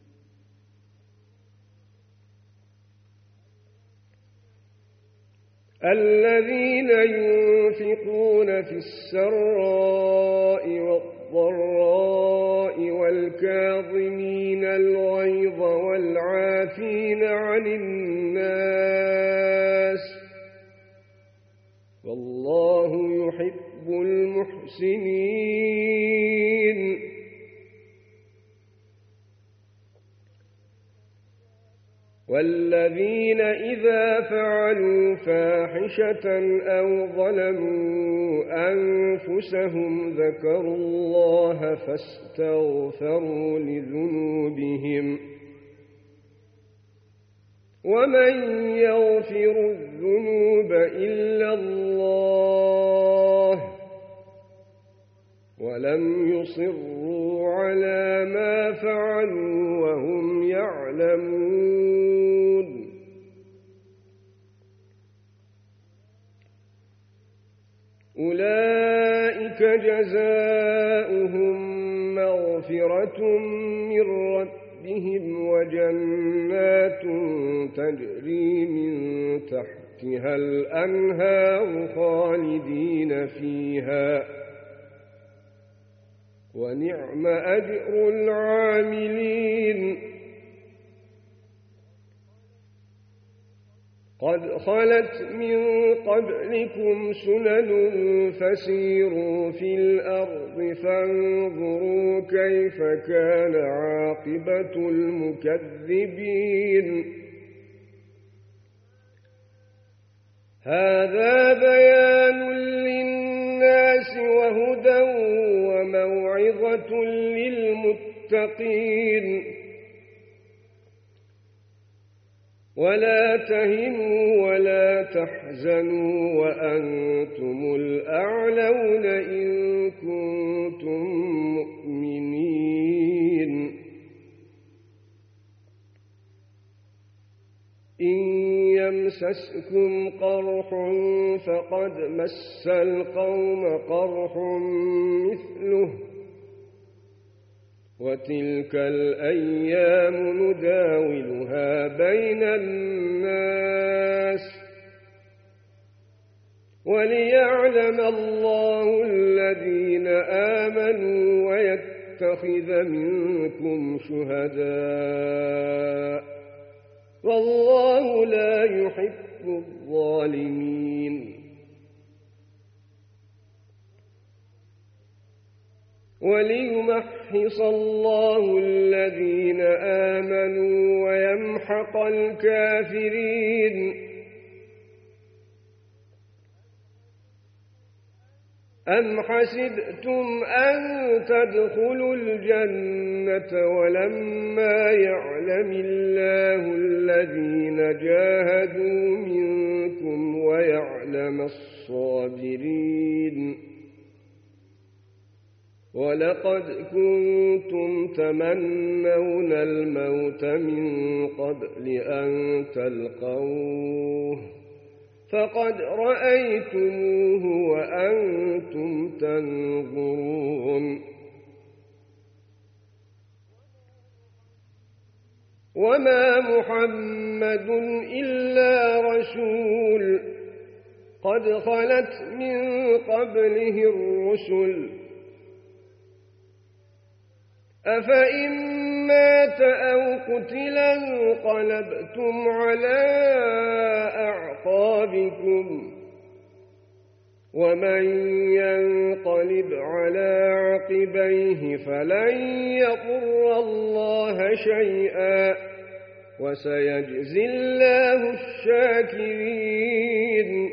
الذين ينفقون في السراء والضراء والكاظمين الغيظ والعافين عن الناس والله يحب المحسنين. والذين إذا فعلوا فاحشة أو ظلموا أنفسهم ذكروا الله فاستغفروا لذنوبهم ومن يغفر الذنوب إلا الله ولم يصروا على ما فعلوا وهم يعلمون. أولئك جزاؤهم مغفرة من ربهم وجنات تجري من تحتها الأنهار خالدين فيها ونعم أجر العاملين. قد خلت من قبلكم سنن فسيروا في الأرض فانظروا كيف كان عاقبة المكذبين. هذا بيان للناس وهدى وموعظة للمتقين. ولا تهنوا ولا تحزنوا وأنتم الأعلون إن كنتم مؤمنين. إن يمسسكم قرح فقد مس القوم قرح مثله وتلك الأيام نداولها بين الناس وليعلم الله الذين آمنوا ويتخذ منكم شهداء والله لا يحب الظالمين. وليمحص الله الذين آمنوا ويمحق الكافرين. أم حسبتم أن تدخلوا الجنة ولما يعلم الله الذين جاهدوا منكم ويعلم الصابرين؟ ولقد كنتم تمنون الموت من قبل أن تلقوه فقد رأيتموه وأنتم تنظرون. وما محمد إلا رسول قد خلت من قبله الرسل أفإن مات أو قتل انقلبتم على أعقابكم ومن ينقلب على عقبيه فلن يضر الله شيئا وسيجزي الله الشاكرين.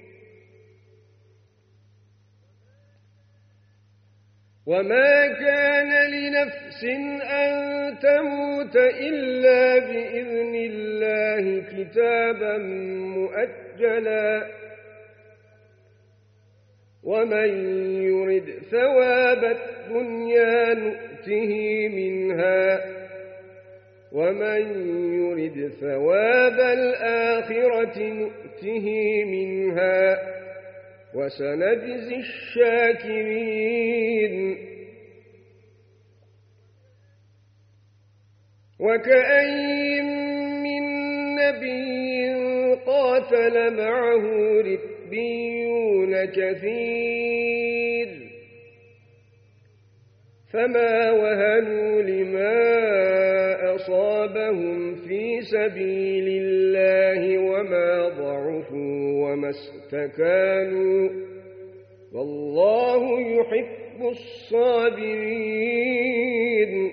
وما كان لنفس أن تموت إلا بإذن الله كتابا مؤجلا ومن يرد ثواب الدنيا نؤته منها ومن يرد ثواب الآخرة نؤته منها وسنجزي الشاكرين. وكأين من نبي قاتل معه ربيون كثير فما وهنوا لما أصابهم في سبيل الله وما ضعفوا وما استكانوا والله يحب الصابرين.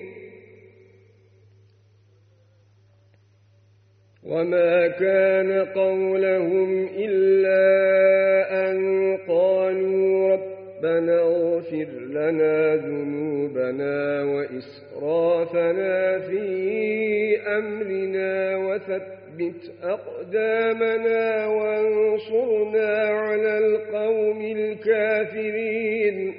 وما كان قولهم إلا أن قالوا ربنا اغفر لنا ذنوبنا وإسرافنا في أمرنا وثبت أقدامنا وانصرنا على القوم الكافرين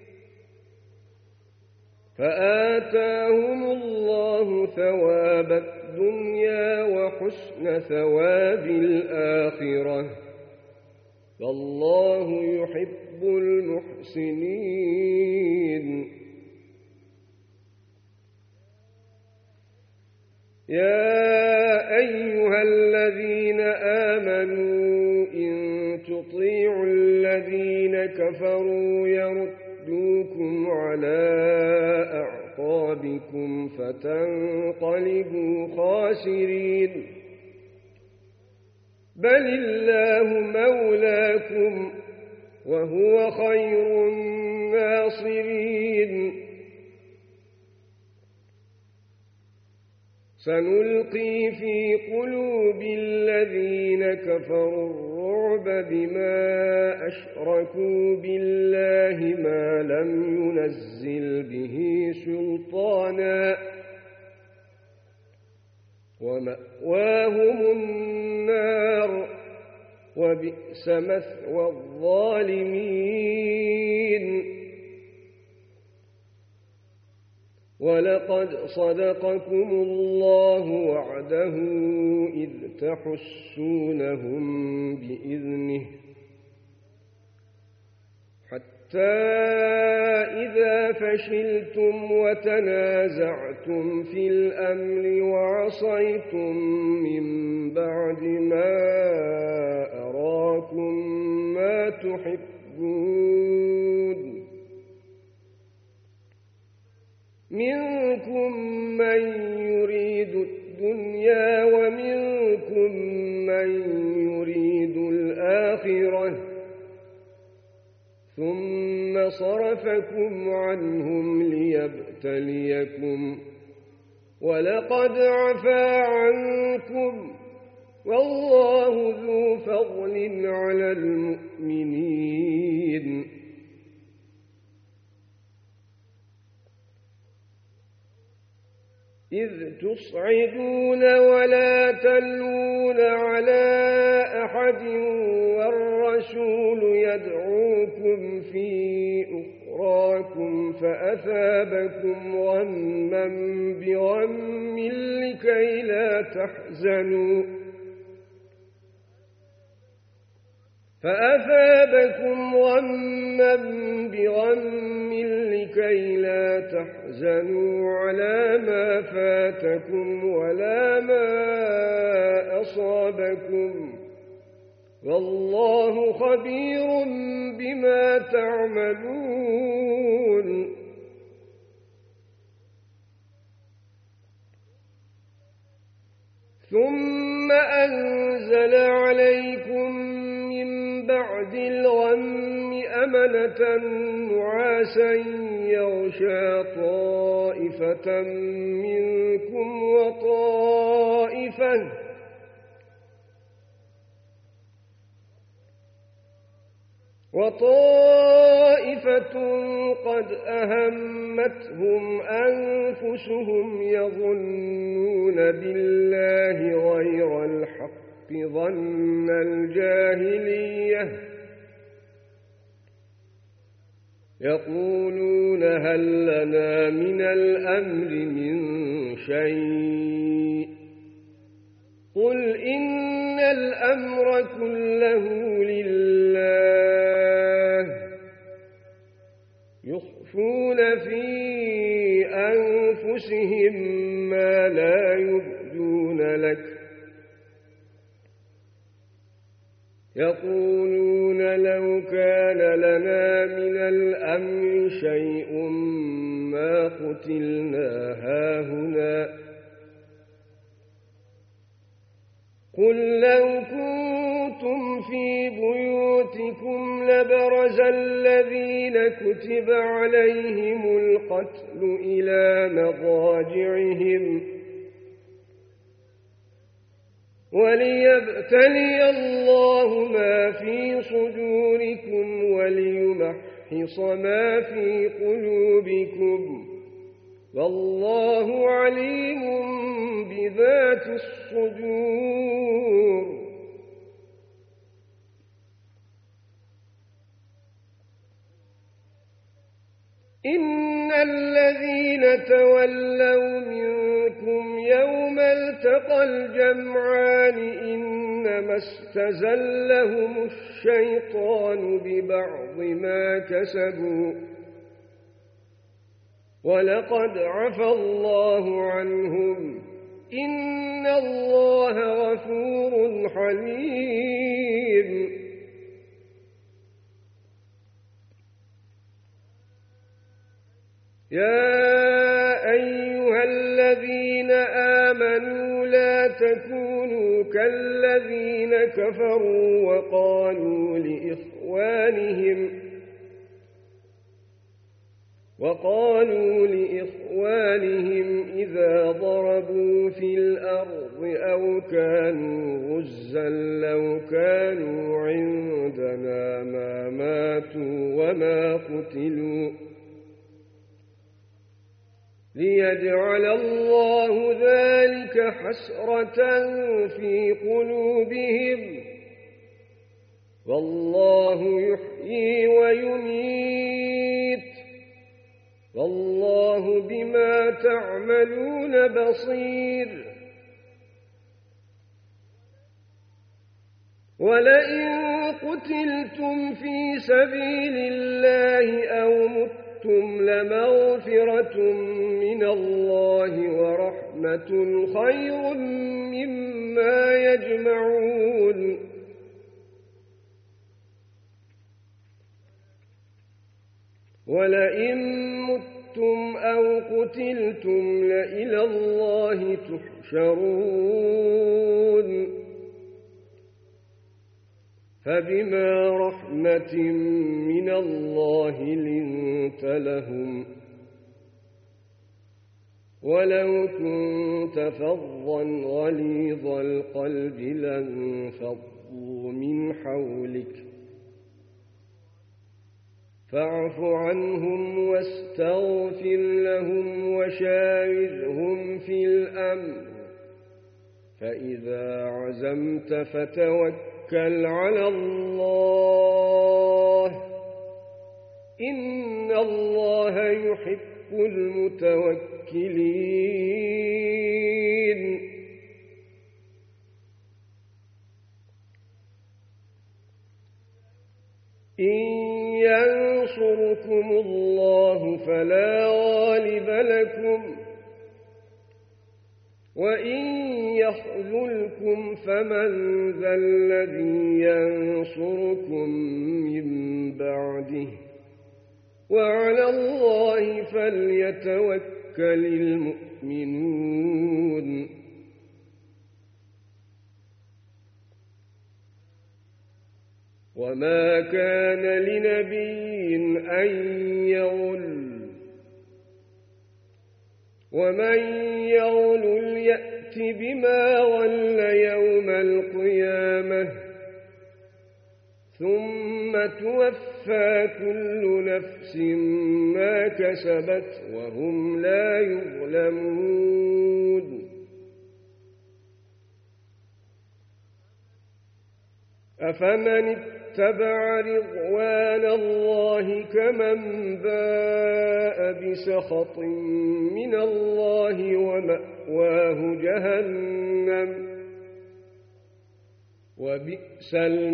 فآتاهم الله ثواب الدنيا وحسن ثواب الآخرة والله يحب المحسنين. يا أيها الذين آمنوا إن تطيعوا الذين كفروا يردوكم على أعقابكم فتنقلبوا خاسرين بل الله مولاكم وهو خير الناصرين. سنلقي في قلوب الذين كفروا الرعب بما أشركوا بالله ما لم ينزل به سلطانا ومأواهم النار وبئس مثوى الظالمين. ولقد صدقكم الله وعده إذ تحسونهم بإذنه حتى إذا فشلتم وتنازعتم في الأمر وعصيتم من بعد ما أراكم ما تحبون منكم من يريد الدنيا ومنكم من يريد الآخرة ثم صرفكم عنهم ليبتليكم ولقد عفا عنكم والله ذو فضل على المؤمنين إذ تصعدون ولا تلوون على أحد والرسول يدعوكم في أخراكم فأثابكم غما بغم لكي لا تحزنوا فأثابكم غما بغم لكي لا تحزنوا على ما فاتكم ولا ما أصابكم والله خبير بما تعملون ثم أنزل عليكم من بعد الغم أمنة نعاسا يغشى طائفة منكم وطائفة وطائفة قد أهمتهم أنفسهم يظنون بالله غير الحق ظن الجاهلية يقولون هل لنا من الأمر من شيء قل إن الأمر كله لله يخفون في أنفسهم ما لا يبدون لك يقولون لو كان لنا من الأمر شيء ما قتلنا هاهنا قل لو كنتم في بيوتكم لبرز الذين كتب عليهم القتل إلى مضاجعهم وليبتلي الله ما في صدوركم وليمحص ما في قلوبكم والله عليم بذات الصدور إن الذين تولوا منكم يوم التقى الجمعان إنما استزلهم الشيطان ببعض ما كسبوا ولقد عفى الله عنهم إن الله غفور حليم يا أيها الذين آمنوا لا تكونوا كالذين كفروا وقالوا لإخوانهم وقالوا لإخوانهم إذا ضربوا في الأرض أو كانوا غزا لو كانوا عندنا ما ماتوا وما قتلوا ليجعل الله ذلك حسرة في قلوبهم والله يحيي ويميت والله بما تعملون بصير ولئن قتلتم في سبيل الله أو متم لمغفرة من الله ورحمة خير مما يجمعون ولئن متم أو قتلتم لإلى الله تحشرون فبما رحمة من الله لنت لهم ولو كنت فظا غليظ القلب لانفضوا من حولك فاعف عنهم واستغفر لهم وشاورهم في الأمر فإذا عزمت فتوكل على الله إن الله يحب المتوكلين إن ينصركم الله فلا غالب لكم وإن يخذلكم فمن ذا الذي ينصركم من بعده وعلى الله فليتوكل المؤمنون وما كان لنبي أن يغل ومن يغل يأت بما غل يوم القيامة ثم توفى كل نفس ما كسبت وهم لا يظلمون أفمن اتبع رضوان الله كمن باء بسخط من الله ومأواه جهنم وبئس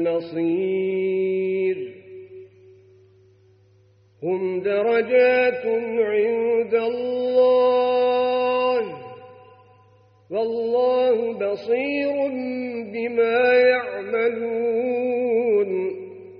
المصير هم درجات عند الله والله بصير بما يعملون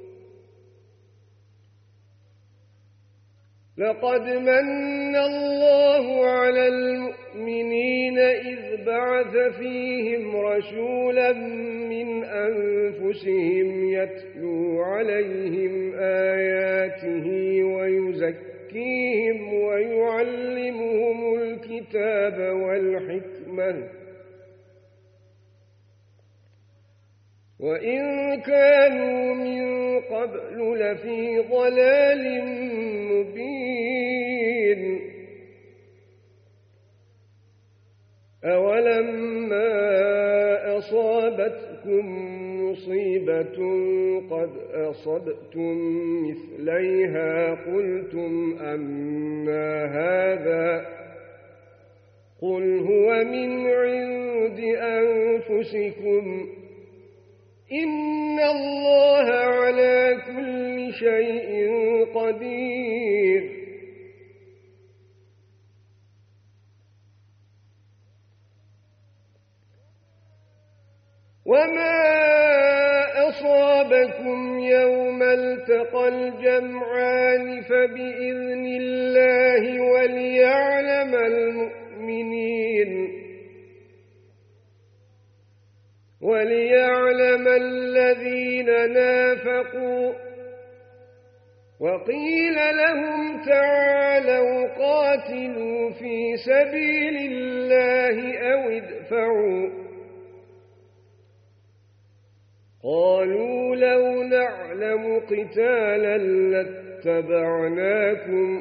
لقد من الله على المؤمنين إذ بعث فيهم رسولا من أنفسهم يتلو عليهم آياته ويزكيهم ويعلمهم الكتاب والحكمة وإن كانوا من قبل لفي ضلال مبين أولما أصابتكم مصيبة قد أصبتم مثليها قلتم أنى هذا قل هو من عند أنفسكم إن الله على كل شيء قدير وما أصابكم يوم التقى الجمعان فبإذن الله وليعلم المؤمنين وليعلم الذين نافقوا وقيل لهم تعالوا قاتلوا في سبيل الله أو ادفعوا قالوا لو نعلم قتالا لاتبعناكم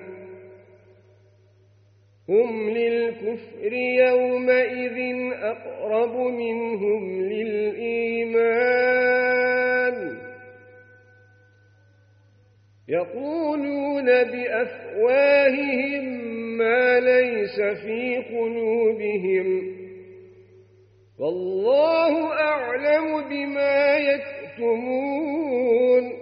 هم للكفر يومئذ أقرب منهم للإيمان يقولون بأفواههم ما ليس في قلوبهم والله أعلم بما يكتمون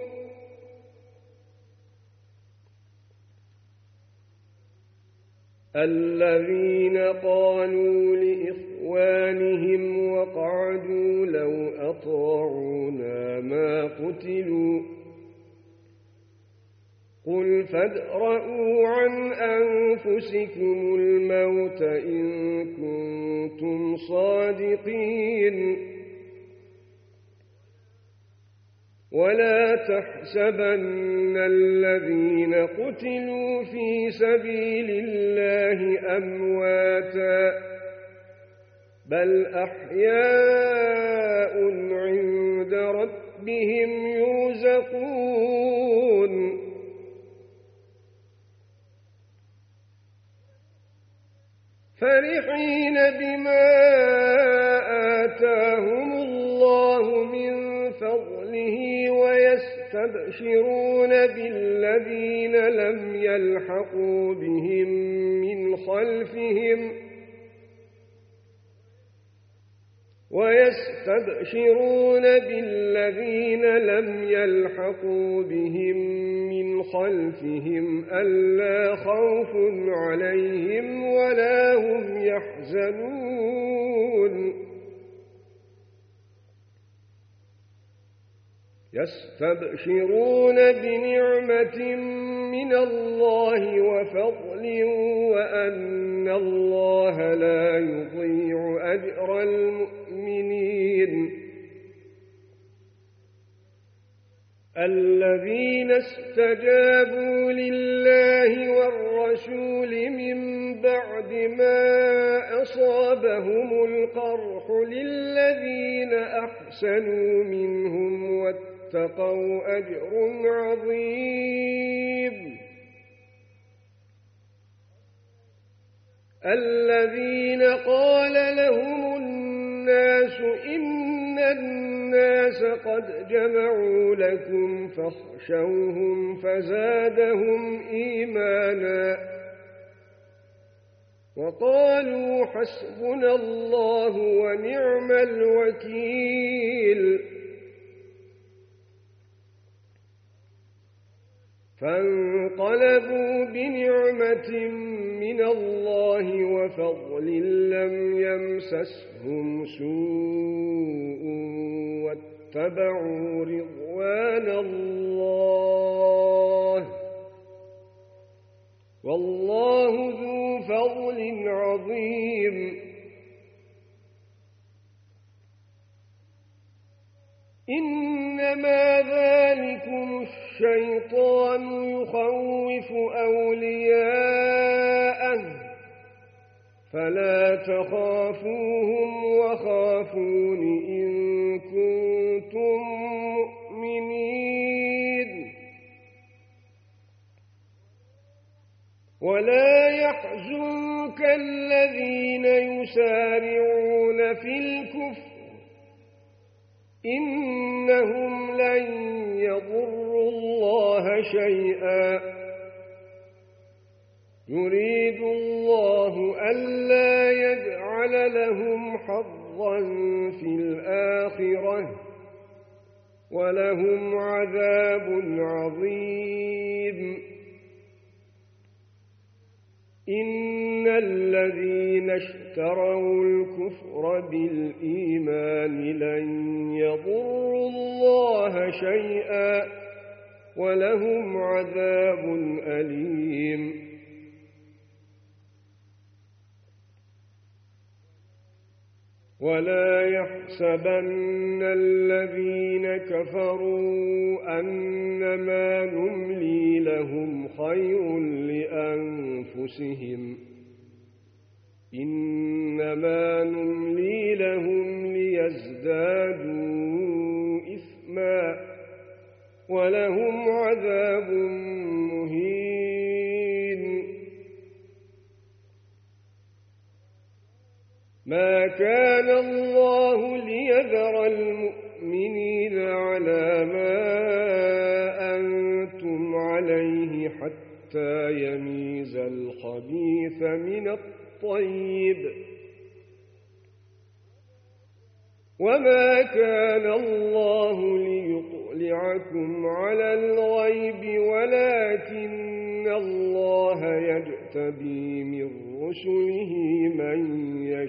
الذين قالوا لإخوانهم وقعدوا لو أطاعونا ما قتلوا قل فادرءوا عن أنفسكم الموت إن كنتم صادقين ولا تحسبن الذين قتلوا في سبيل الله أمواتا بل أحياء عند ربهم يرزقون فرحين بما آتاهم الله من فضله ويستبشرون بالذين لم يلحقوا بهم من خلفهم ويستبشرون بالذين لم يلحقوا بهم من خلفهم ألا خوف عليهم ولا هم يحزنون يستبشرون بنعمة من الله وفضل وأن الله لا يضيع أجر المؤمنين الذين استجابوا لله والرسول من بعد ما أصابهم القرح للذين أحسنوا منهم واتقوا أجر عظيم الذين قال لهم الناس إن الناس قد جمعوا لكم فاخشوهم فزادهم إيمانا وقالوا حسبنا الله ونعم الوكيل فانقلبوا بنعمة من الله وفضل لم يمسسهم سوء واتبعوا رضوان الله والله ذو فضل عظيم إنما ذلكم الشيطان يخوف أولياءه فلا تخافوهم وخافون إن كنتم مؤمنين ولا يحزنك الذين يسارعون في الكفر إنهم لن يضروا الله شيئا يريد الله ألا يجعل لهم حظا في الآخرة ولهم عذاب عظيم إن الذين اشتروا الكفر بالإيمان لن يضروا الله شيئا ولهم عذاب أليم ولا يحسبن الذين كفروا أنما نملي لهم خير لأنفسهم إنما نملي لهم ليزدادوا إثما ولهم عذاب مهين ما كان الله ليذر المؤمنين على ما أنتم عليه حتى يميز الخبيث من الطيب وما كان الله ليطلعكم على الغيب ولكن الله يجتبي من رسله من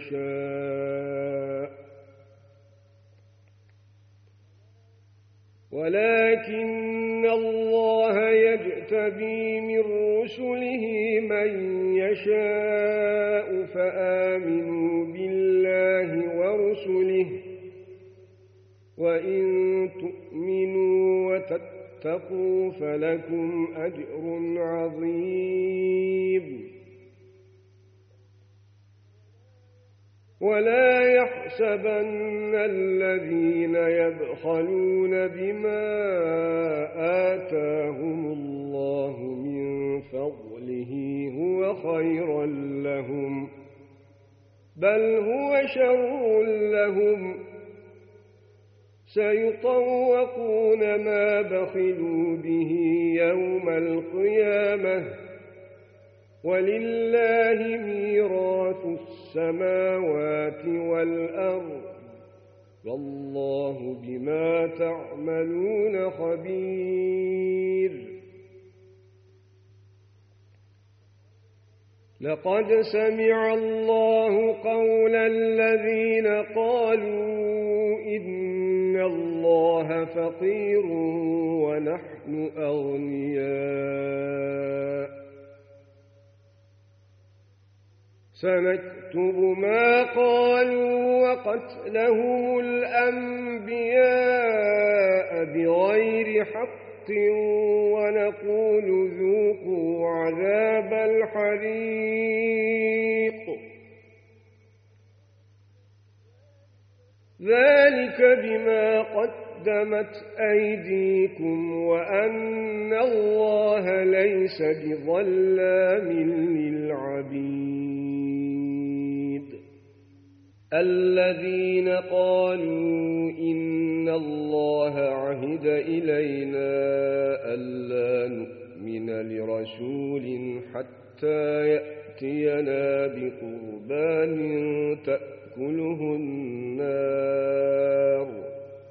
يشاء ولكن الله يجتبي من رسله من يشاء فآمنوا بالله ورسله وإن تؤمنوا وتتقوا فلكم أجر عظيم. ولا يحسبن الذين يبخلون بما آتاهم الله من فضله هو خيرا لهم، بل هو شر لهم، سيطوقون ما بخلوا به يوم القيامة، ولله ميراث السماوات والأرض، والله بما تعملون خبير. لقد سمع الله قول الذين قالوا إن الله فقير ونحن أغنياء، سنكتب ما قالوا وقتلهم الأنبياء بغير حق ونقول ذوقوا عذاب الحريق، ذلك بما قدمت أيديكم وأن الله ليس بظلام للعبيد. الذين قالوا إن الله عهد إلينا ألا نؤمن لرسول حتى يأتينا بقربان تأكله النار،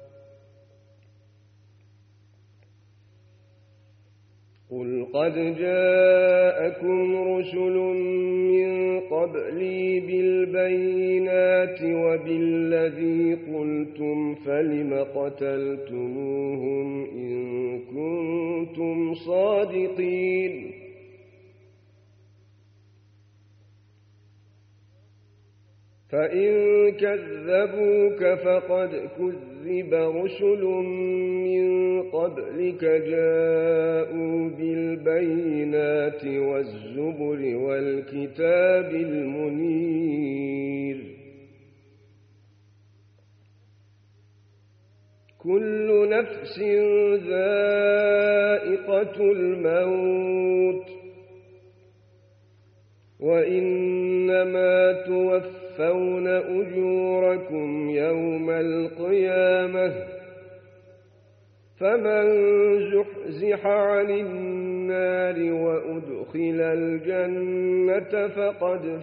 قل قد جاءكم رسل من قبلي بالبينات وبالذي قلتم فلم قتلتموهم إن كنتم صادقين، فإن كذبوك فقد كذب رسل من قبلك جاءوا بالبينات والزبر والكتاب المنير، كل نفس ذائقة الموت، وإنما توفون أجوركم يوم القيامة، فمن زحزح عن النار وأدخل الجنة فقد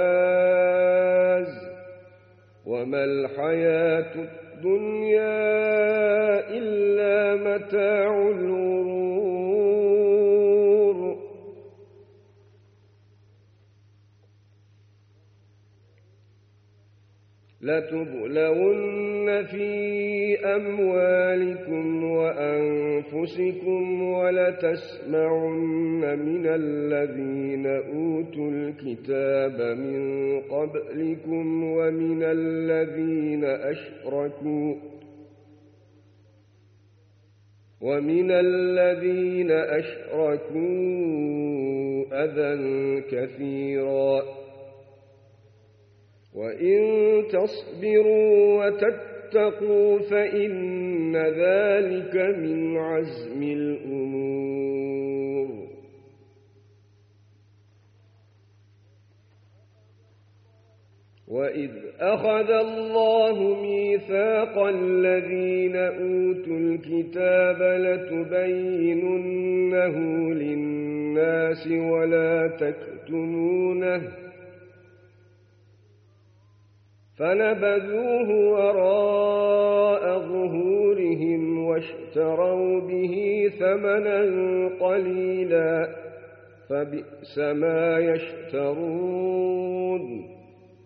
فاز، وما الحياة الدنيا إلا متاع الغرور. لتبلون في أموالكم وأنفسكم ولتسمعن من الذين أوتوا الكتاب من قبلكم ومن الذين أشركوا ومن الذين أشركوا أذى كثيرا، وإن تصبروا وتتقوا فإن ذلك من عزم الأمور. وإذ أخذ الله ميثاق الذين أوتوا الكتاب لتبيننه للناس ولا تكتمونه فنبذوه وراء ظهورهم واشتروا به ثمنا قليلا فبئس ما يشترون.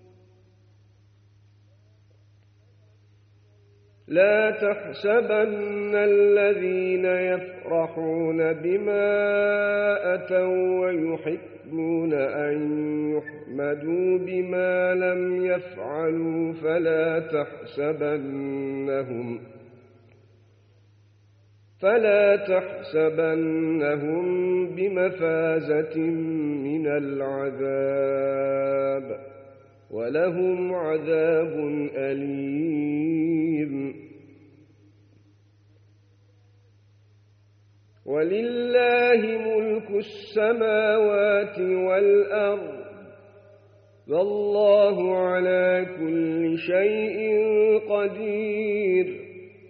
لا تحسبن الذين يفرحون بما أتوا ويحبون أن يحمدوا بما لم يفعلوا فلا تحسبنهم فلا تحسبنهم بمفازة من العذاب ولهم عذاب أليم. ولله ملك السماوات والأرض والله على كل شيء قدير.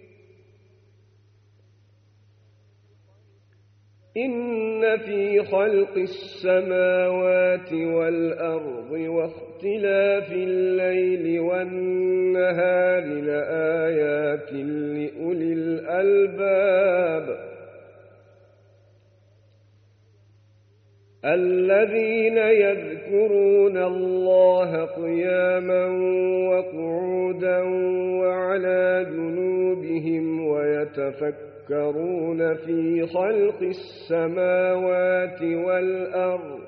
إن في خلق السماوات والأرض واختلاف الليل والنهار لآيات لأولي الألباب الذين يذكرون الله قياما وقعودا وعلى جنوبهم ويتفكرون في خلق السماوات والأرض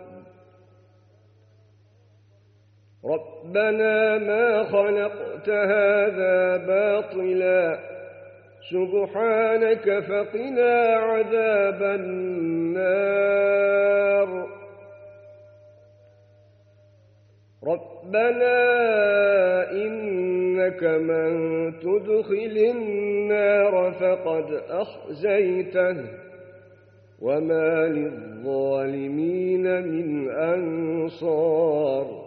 ربنا ما خلقت هذا باطلا سبحانك فقنا عذاب النار. ربنا إنك من تدخل النار فقد أخزيته وما للظالمين من أنصار.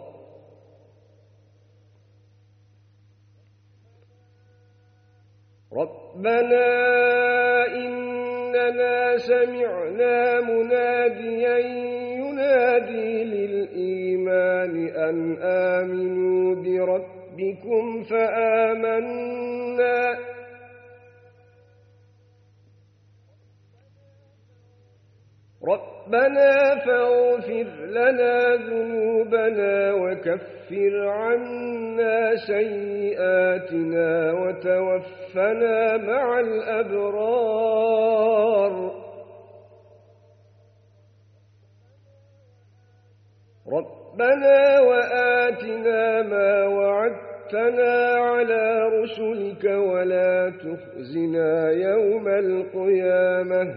ربنا إننا سمعنا مناديا ينادي للإيمان أن آمنوا بربكم فآمنا ربنا فاغفر لنا ذنوبنا وكفر عنا سيئاتنا وتوفنا مع الأبرار. ربنا وآتنا ما وعدتنا على رسلك ولا تخزنا يوم القيامة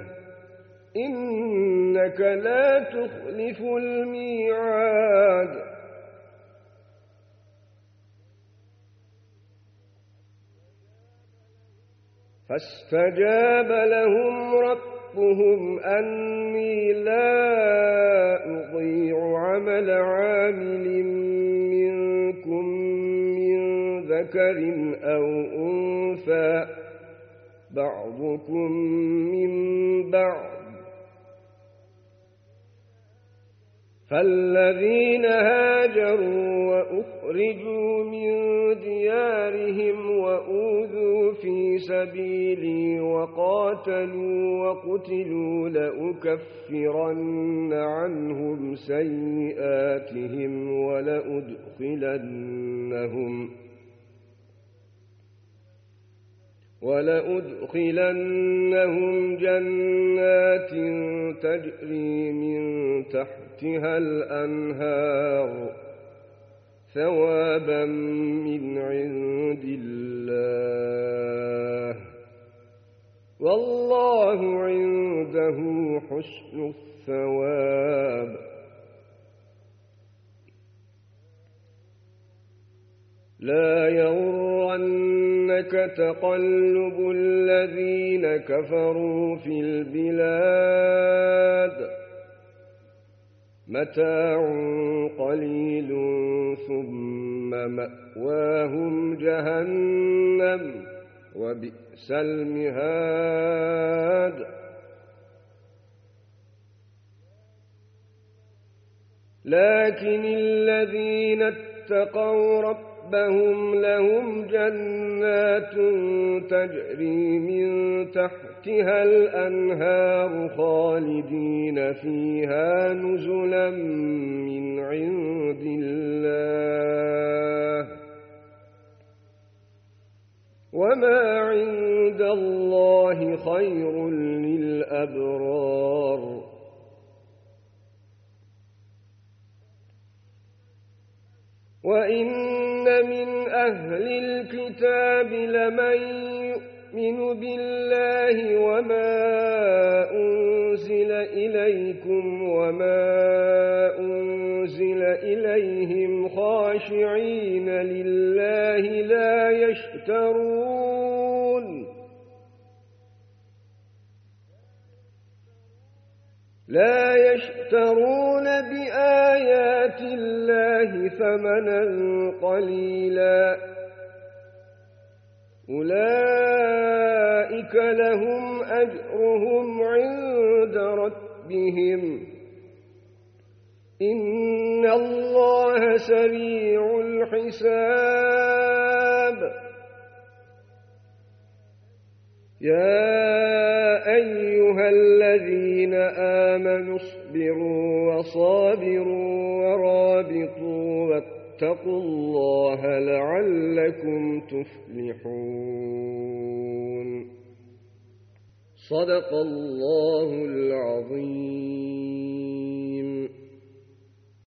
إنك لا تخلف الميعاد. فاستجاب لهم ربهم أني لا أضيع عمل عامل منكم من ذكر أو أنثى بعضكم من بعض فالذين هاجروا وأخرجوا من ديارهم وأوذوا في سبيلي وقاتلوا وقتلوا لأكفرن عنهم سيئاتهم ولأدخلنهم ولأدخلنهم جنات تجري من تحتها الأنهار ثوابا من عند الله والله عنده حسن الثواب. لا يغرنك تقلب الذين كفروا في البلاد متاع قليل ثم مأواهم جهنم وبئس المهاد. لكن الذين اتقوا ربهم لهم جنات تجري من تحتها الأنهار خالدين فيها نزلا من عند الله وما عند الله خير للأبرار. وإن من أهل الكتاب لمن يؤمن بالله وما أنزل إليكم وما أنزل إليهم خاشعين لله لا يشترون لا يشترون بآيات الله ثمنا قليلا أولئك لهم أجرهم عند ربهم إن الله سريع الحساب يا أيها الذين آمنوا اصبروا وصابروا ورابطوا واتقوا الله لعلكم تفلحون صدق الله العظيم.